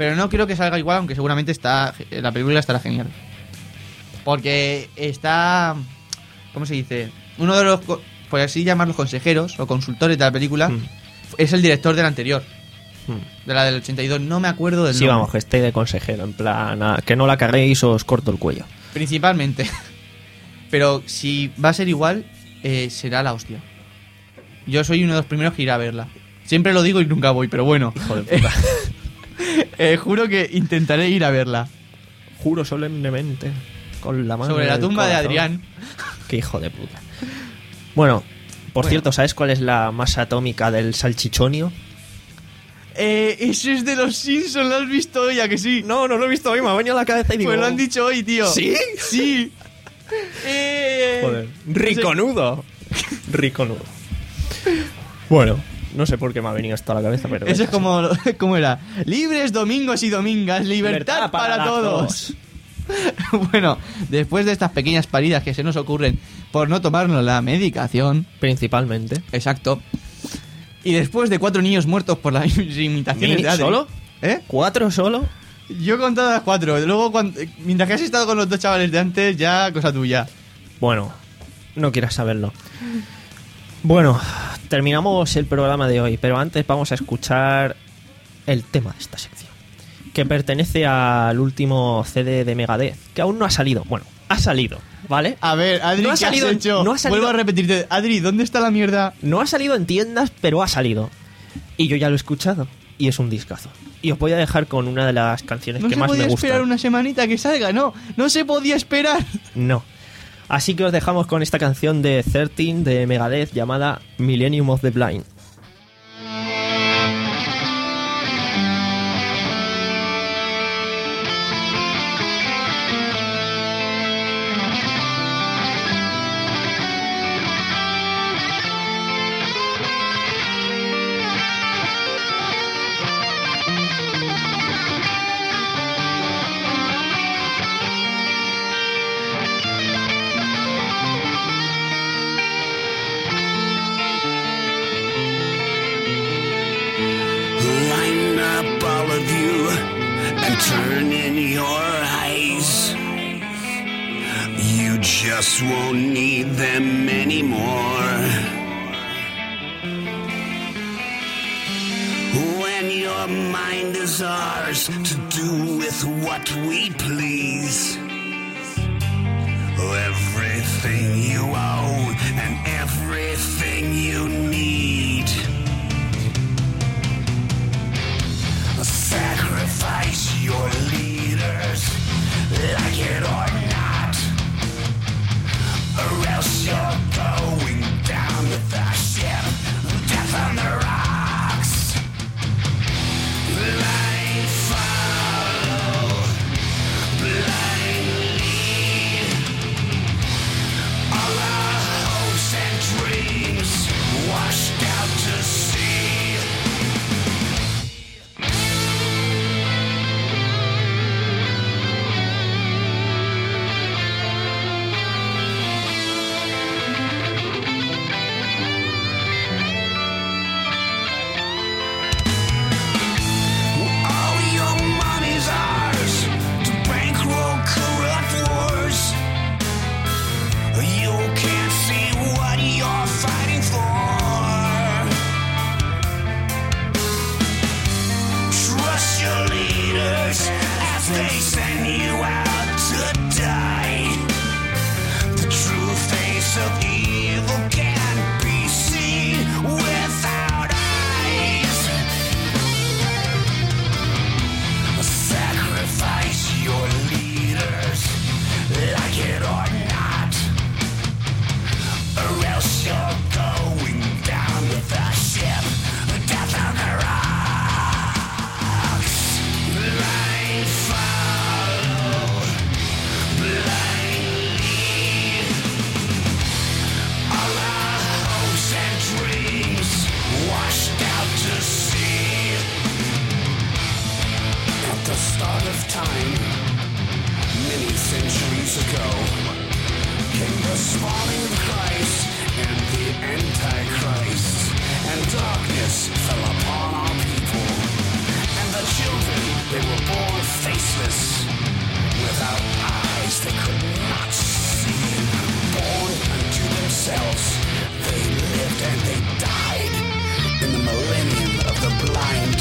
C: Pero no creo que salga igual, aunque seguramente está la película estará genial. Porque está... ¿Cómo se dice? Uno de los, por así llamarlos, consejeros o consultores de la película mm. es el director de la anterior. Mm. De la del ochenta y dos. No me acuerdo del
A: sí,
C: nombre.
A: Vamos, que esté de consejero. En plan, a, que no la caguéis o os corto el cuello.
C: Principalmente. Pero si va a ser igual, eh, será la hostia. Yo soy uno de los primeros que irá a verla. Siempre lo digo y nunca voy, pero bueno.
A: Hijo de puta.
C: eh, juro que intentaré ir a verla.
A: Juro solemnemente. Con la mano
C: sobre la tumba de
A: corazón.
C: Adrián.
A: Qué hijo de puta. Bueno, por bueno. cierto, ¿sabes cuál es la masa atómica del salchichonio?
C: Eh, eso es de los Simpsons, ¿lo has visto hoy? ¿A que sí?
A: No, no lo he visto hoy, me ha venido a la cabeza y digo...
C: Pues lo han dicho hoy, tío.
A: ¿Sí?
C: Sí. eh...
A: Joder. Riconudo. Riconudo. Bueno, no sé por qué me ha venido esto a la cabeza, pero...
C: Eso es como... ¿Cómo era? Libres domingos y domingas, libertad, libertad para, para todos. Bueno, después de estas pequeñas paridas que se nos ocurren por no tomarnos la medicación...
A: Principalmente.
C: Exacto. Y después de cuatro niños muertos por las imitaciones de Adri...
A: ¿Solo?
C: ¿Eh?
A: ¿Cuatro solo?
C: Yo he contado las cuatro. Luego, cuando, mientras que has estado con los dos chavales de antes, ya cosa tuya.
A: Bueno, no quieras saberlo. Bueno, terminamos el programa de hoy, pero antes vamos a escuchar el tema de esta sección, que pertenece al último C D de Megadeth, que aún no ha salido. Bueno, ha salido, ¿vale?
C: A ver, Adri,
A: no ha
C: ¿qué
A: salido,
C: has hecho?
A: No ha salido,
C: Vuelvo a repetirte. Adri, ¿dónde está la mierda?
A: No ha salido en tiendas, pero ha salido. Y yo ya lo he escuchado. Y es un discazo. Y os voy a dejar con una de las canciones
C: no
A: que más me gustan.
C: No se podía esperar una semanita que salga, no. No se podía esperar.
A: No. Así que os dejamos con esta canción de trece de Megadeth llamada Millennium of the Blind.
H: Turn in your eyes. You just won't need them anymore. When your mind is ours to do with what we please. Everything you own and everything you need. Sacrifice your leaders, like it or not, or else you're going down with the ship, death on the rocks. Blind follow, blind lead, all our hopes and dreams washed out to sea. They send you out to die. The true face of evil can't be seen without eyes. Sacrifice your leaders, like it or not, or else you're going down with the ship, death on the rocks. Blind follow, blind lead, all our hopes and dreams washed out to sea. At the start of time, many centuries ago, came the spawning of Christ and the Antichrist, and darkness fell upon our people, and the children They were born faceless, without eyes they could not see. Born unto themselves, they lived and they died in the millennium of the blind.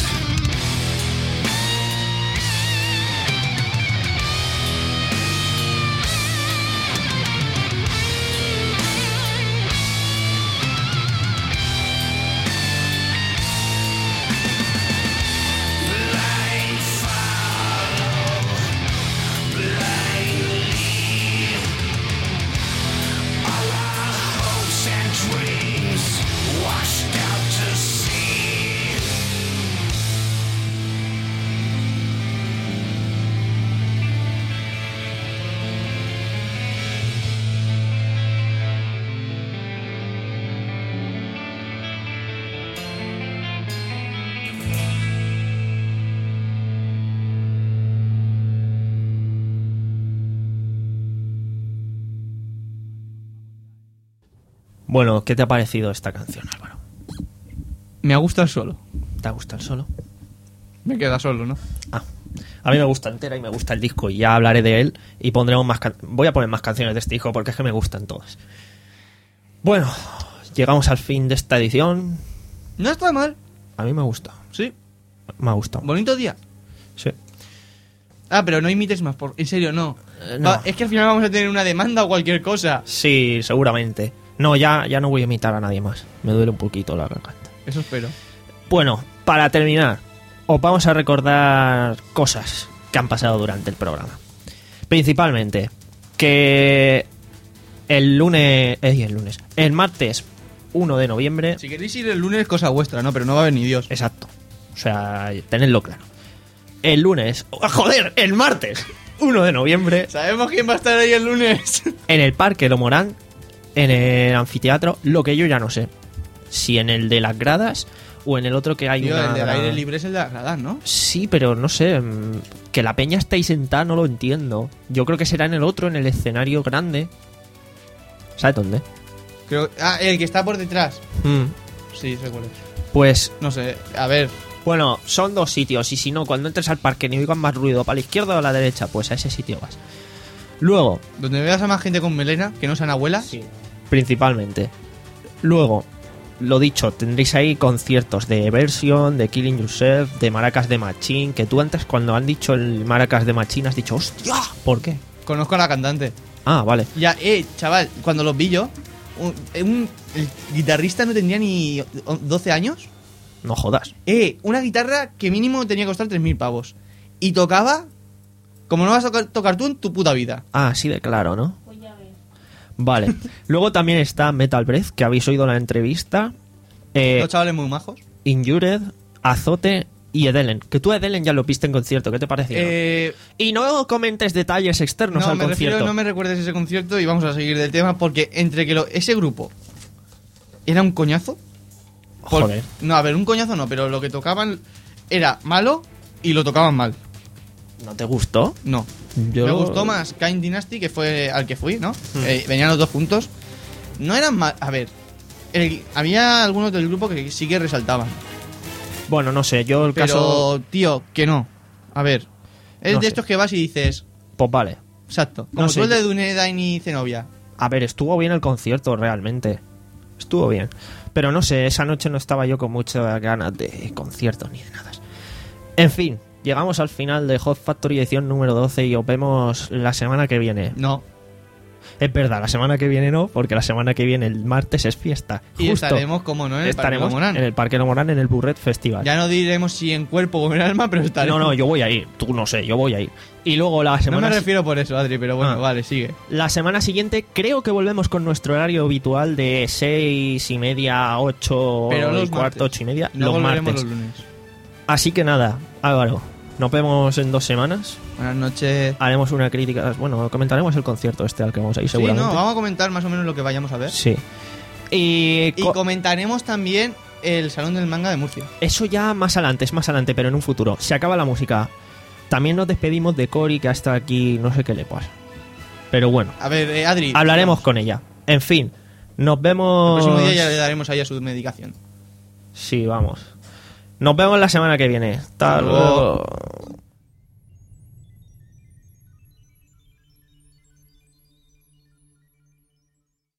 A: Bueno, ¿qué te ha parecido esta canción, Álvaro?
C: Me gusta el solo.
A: ¿Te gusta el solo?
C: Me queda solo, ¿no?
A: Ah, a mí me gusta entera y me gusta el disco y ya hablaré de él y pondremos más can- voy a poner más canciones de este disco porque es que me gustan todas. Bueno, llegamos al fin de esta edición.
C: No está mal.
A: A mí me gusta,
C: Sí.
A: me ha gustado.
C: Bonito día.
A: Sí.
C: Ah, pero no imites más, por... en serio, no.
A: Eh, no.
C: Va, es que al final vamos a tener una demanda o cualquier cosa.
A: Sí, seguramente. No, ya, ya no voy a imitar a nadie más. Me duele un poquito la garganta.
C: Eso espero.
A: Bueno, para terminar, os vamos a recordar cosas que han pasado durante el programa. Principalmente, que el lunes... Eh, el lunes. El martes uno de noviembre...
C: Si queréis ir el lunes, cosa vuestra, ¿no? Pero no va a haber ni Dios.
A: Exacto. O sea, tenedlo claro. El lunes... ¡Oh, joder! El martes uno de noviembre...
C: ¿Sabemos quién va a estar ahí el lunes?
A: En el Parque Lomorán, en el anfiteatro, lo que yo ya no sé. Si en el de las gradas o en el otro que hay
C: Tío,
A: una...
C: el del aire libre es el de las gradas, ¿no?
A: Sí, pero no sé. mm, Que la peña esté ahí sentada no lo entiendo. Yo creo que será en el otro, en el escenario grande. ¿Sabes dónde?
C: Creo... Ah, el que está por detrás.
A: Mm,
C: Sí, sé cuál es.
A: Pues,
C: No sé, a ver.
A: bueno, son dos sitios. Y si no, cuando entres al parque ni oigan más ruido, para la izquierda o a la derecha, pues a ese sitio vas. Luego,
C: Donde veas a más gente con melena, que no sean abuelas.
A: principalmente. Luego, lo dicho, tendréis ahí conciertos de Version, de Killing Yourself, de Maracas de Machine. Que tú antes, cuando han dicho el Maracas de Machine, has dicho, ¡hostia! ¿Por qué?
C: Conozco a la cantante.
A: Ah, vale.
C: Ya, eh, chaval, cuando los vi yo, un, un- el guitarrista no tendría ni doce años.
A: No jodas.
C: Eh, una guitarra que mínimo tenía que costar tres mil pavos. Y tocaba como no vas a tocar, tocar tú en tu puta vida.
A: Ah, así de claro, ¿no? Vale. Luego también está Metal Breath, que habéis oído la entrevista. Eh,
C: Los chavales muy majos.
A: Injured, Azote y Edelen. Que tú a Edelen ya lo viste en concierto, ¿qué te pareció?
C: Eh,
A: Y no comentes detalles externos
C: no,
A: al
C: me
A: concierto.
C: refiero, no me recuerdes ese concierto y vamos a seguir del tema porque entre que lo, ese grupo era un coñazo. por-
A: Joder.
C: No, a ver, un coñazo no, pero lo que tocaban era malo y lo tocaban mal.
A: ¿No te gustó?
C: No.
A: Yo-
C: Me gustó más Kain Dynasty, que fue al que fui, ¿no? Eh, venían los dos juntos. No eran mal. A ver, el- había algunos del grupo que sí que resaltaban.
A: Bueno, no sé, yo el
C: Pero,
A: caso...
C: tío, que no. A ver, es
A: No
C: de
A: sé.
C: estos que vas y dices.
A: Pues vale.
C: Exacto.
A: No
C: Como
A: sé,
C: tú el de
A: yo-
C: Dunedain y Zenobia.
A: A ver, estuvo bien el concierto, realmente. Estuvo bien. Pero no sé, esa noche no estaba yo con muchas ganas de conciertos ni de nada. En fin, llegamos al final de Hot Factory edición número doce y os vemos la semana que viene.
C: No.
A: Es verdad, la semana que viene no, porque la semana que viene, el martes, es fiesta.
C: Y
A: Justo
C: estaremos, como no, en el
A: estaremos
C: Parque Lomorán.
A: en el Parque Lomorán, en el Burret Festival.
C: Ya no diremos si en cuerpo o en alma, pero
A: no,
C: estaremos.
A: no, yo voy a ir. Tú no sé, yo voy a ir. Y luego la
C: No
A: semana...
C: me refiero por eso, Adri, pero bueno,
A: Ah.
C: vale, sigue.
A: La semana siguiente creo que volvemos con nuestro horario habitual de seis y media, ocho
C: Pero
A: y
C: los
A: cuarto,
C: martes.
A: ocho y media,
C: No
A: los
C: volveremos
A: martes.
C: los lunes.
A: Así que nada, Álvaro, nos vemos en dos semanas.
C: Buenas noches.
A: Haremos una crítica, bueno, comentaremos el concierto este al que vamos a ir
C: Sí,
A: seguramente.
C: no, vamos a comentar más o menos lo que vayamos a ver.
A: Sí. Y,
C: Y
A: co-
C: comentaremos también el Salón del Manga de Murcia.
A: eso ya más adelante, es más adelante, pero en un futuro. Se acaba la música. También nos despedimos de Cory, que hasta aquí no sé qué le pasa. Pero bueno,
C: A ver, eh, Adri.
A: hablaremos
C: vamos.
A: con ella. En fin, nos
C: El
A: vemos...
C: próximo día ya le daremos a ella su medicación.
A: Sí, vamos. Nos vemos la semana que viene. Hasta
C: Hasta luego.
A: luego.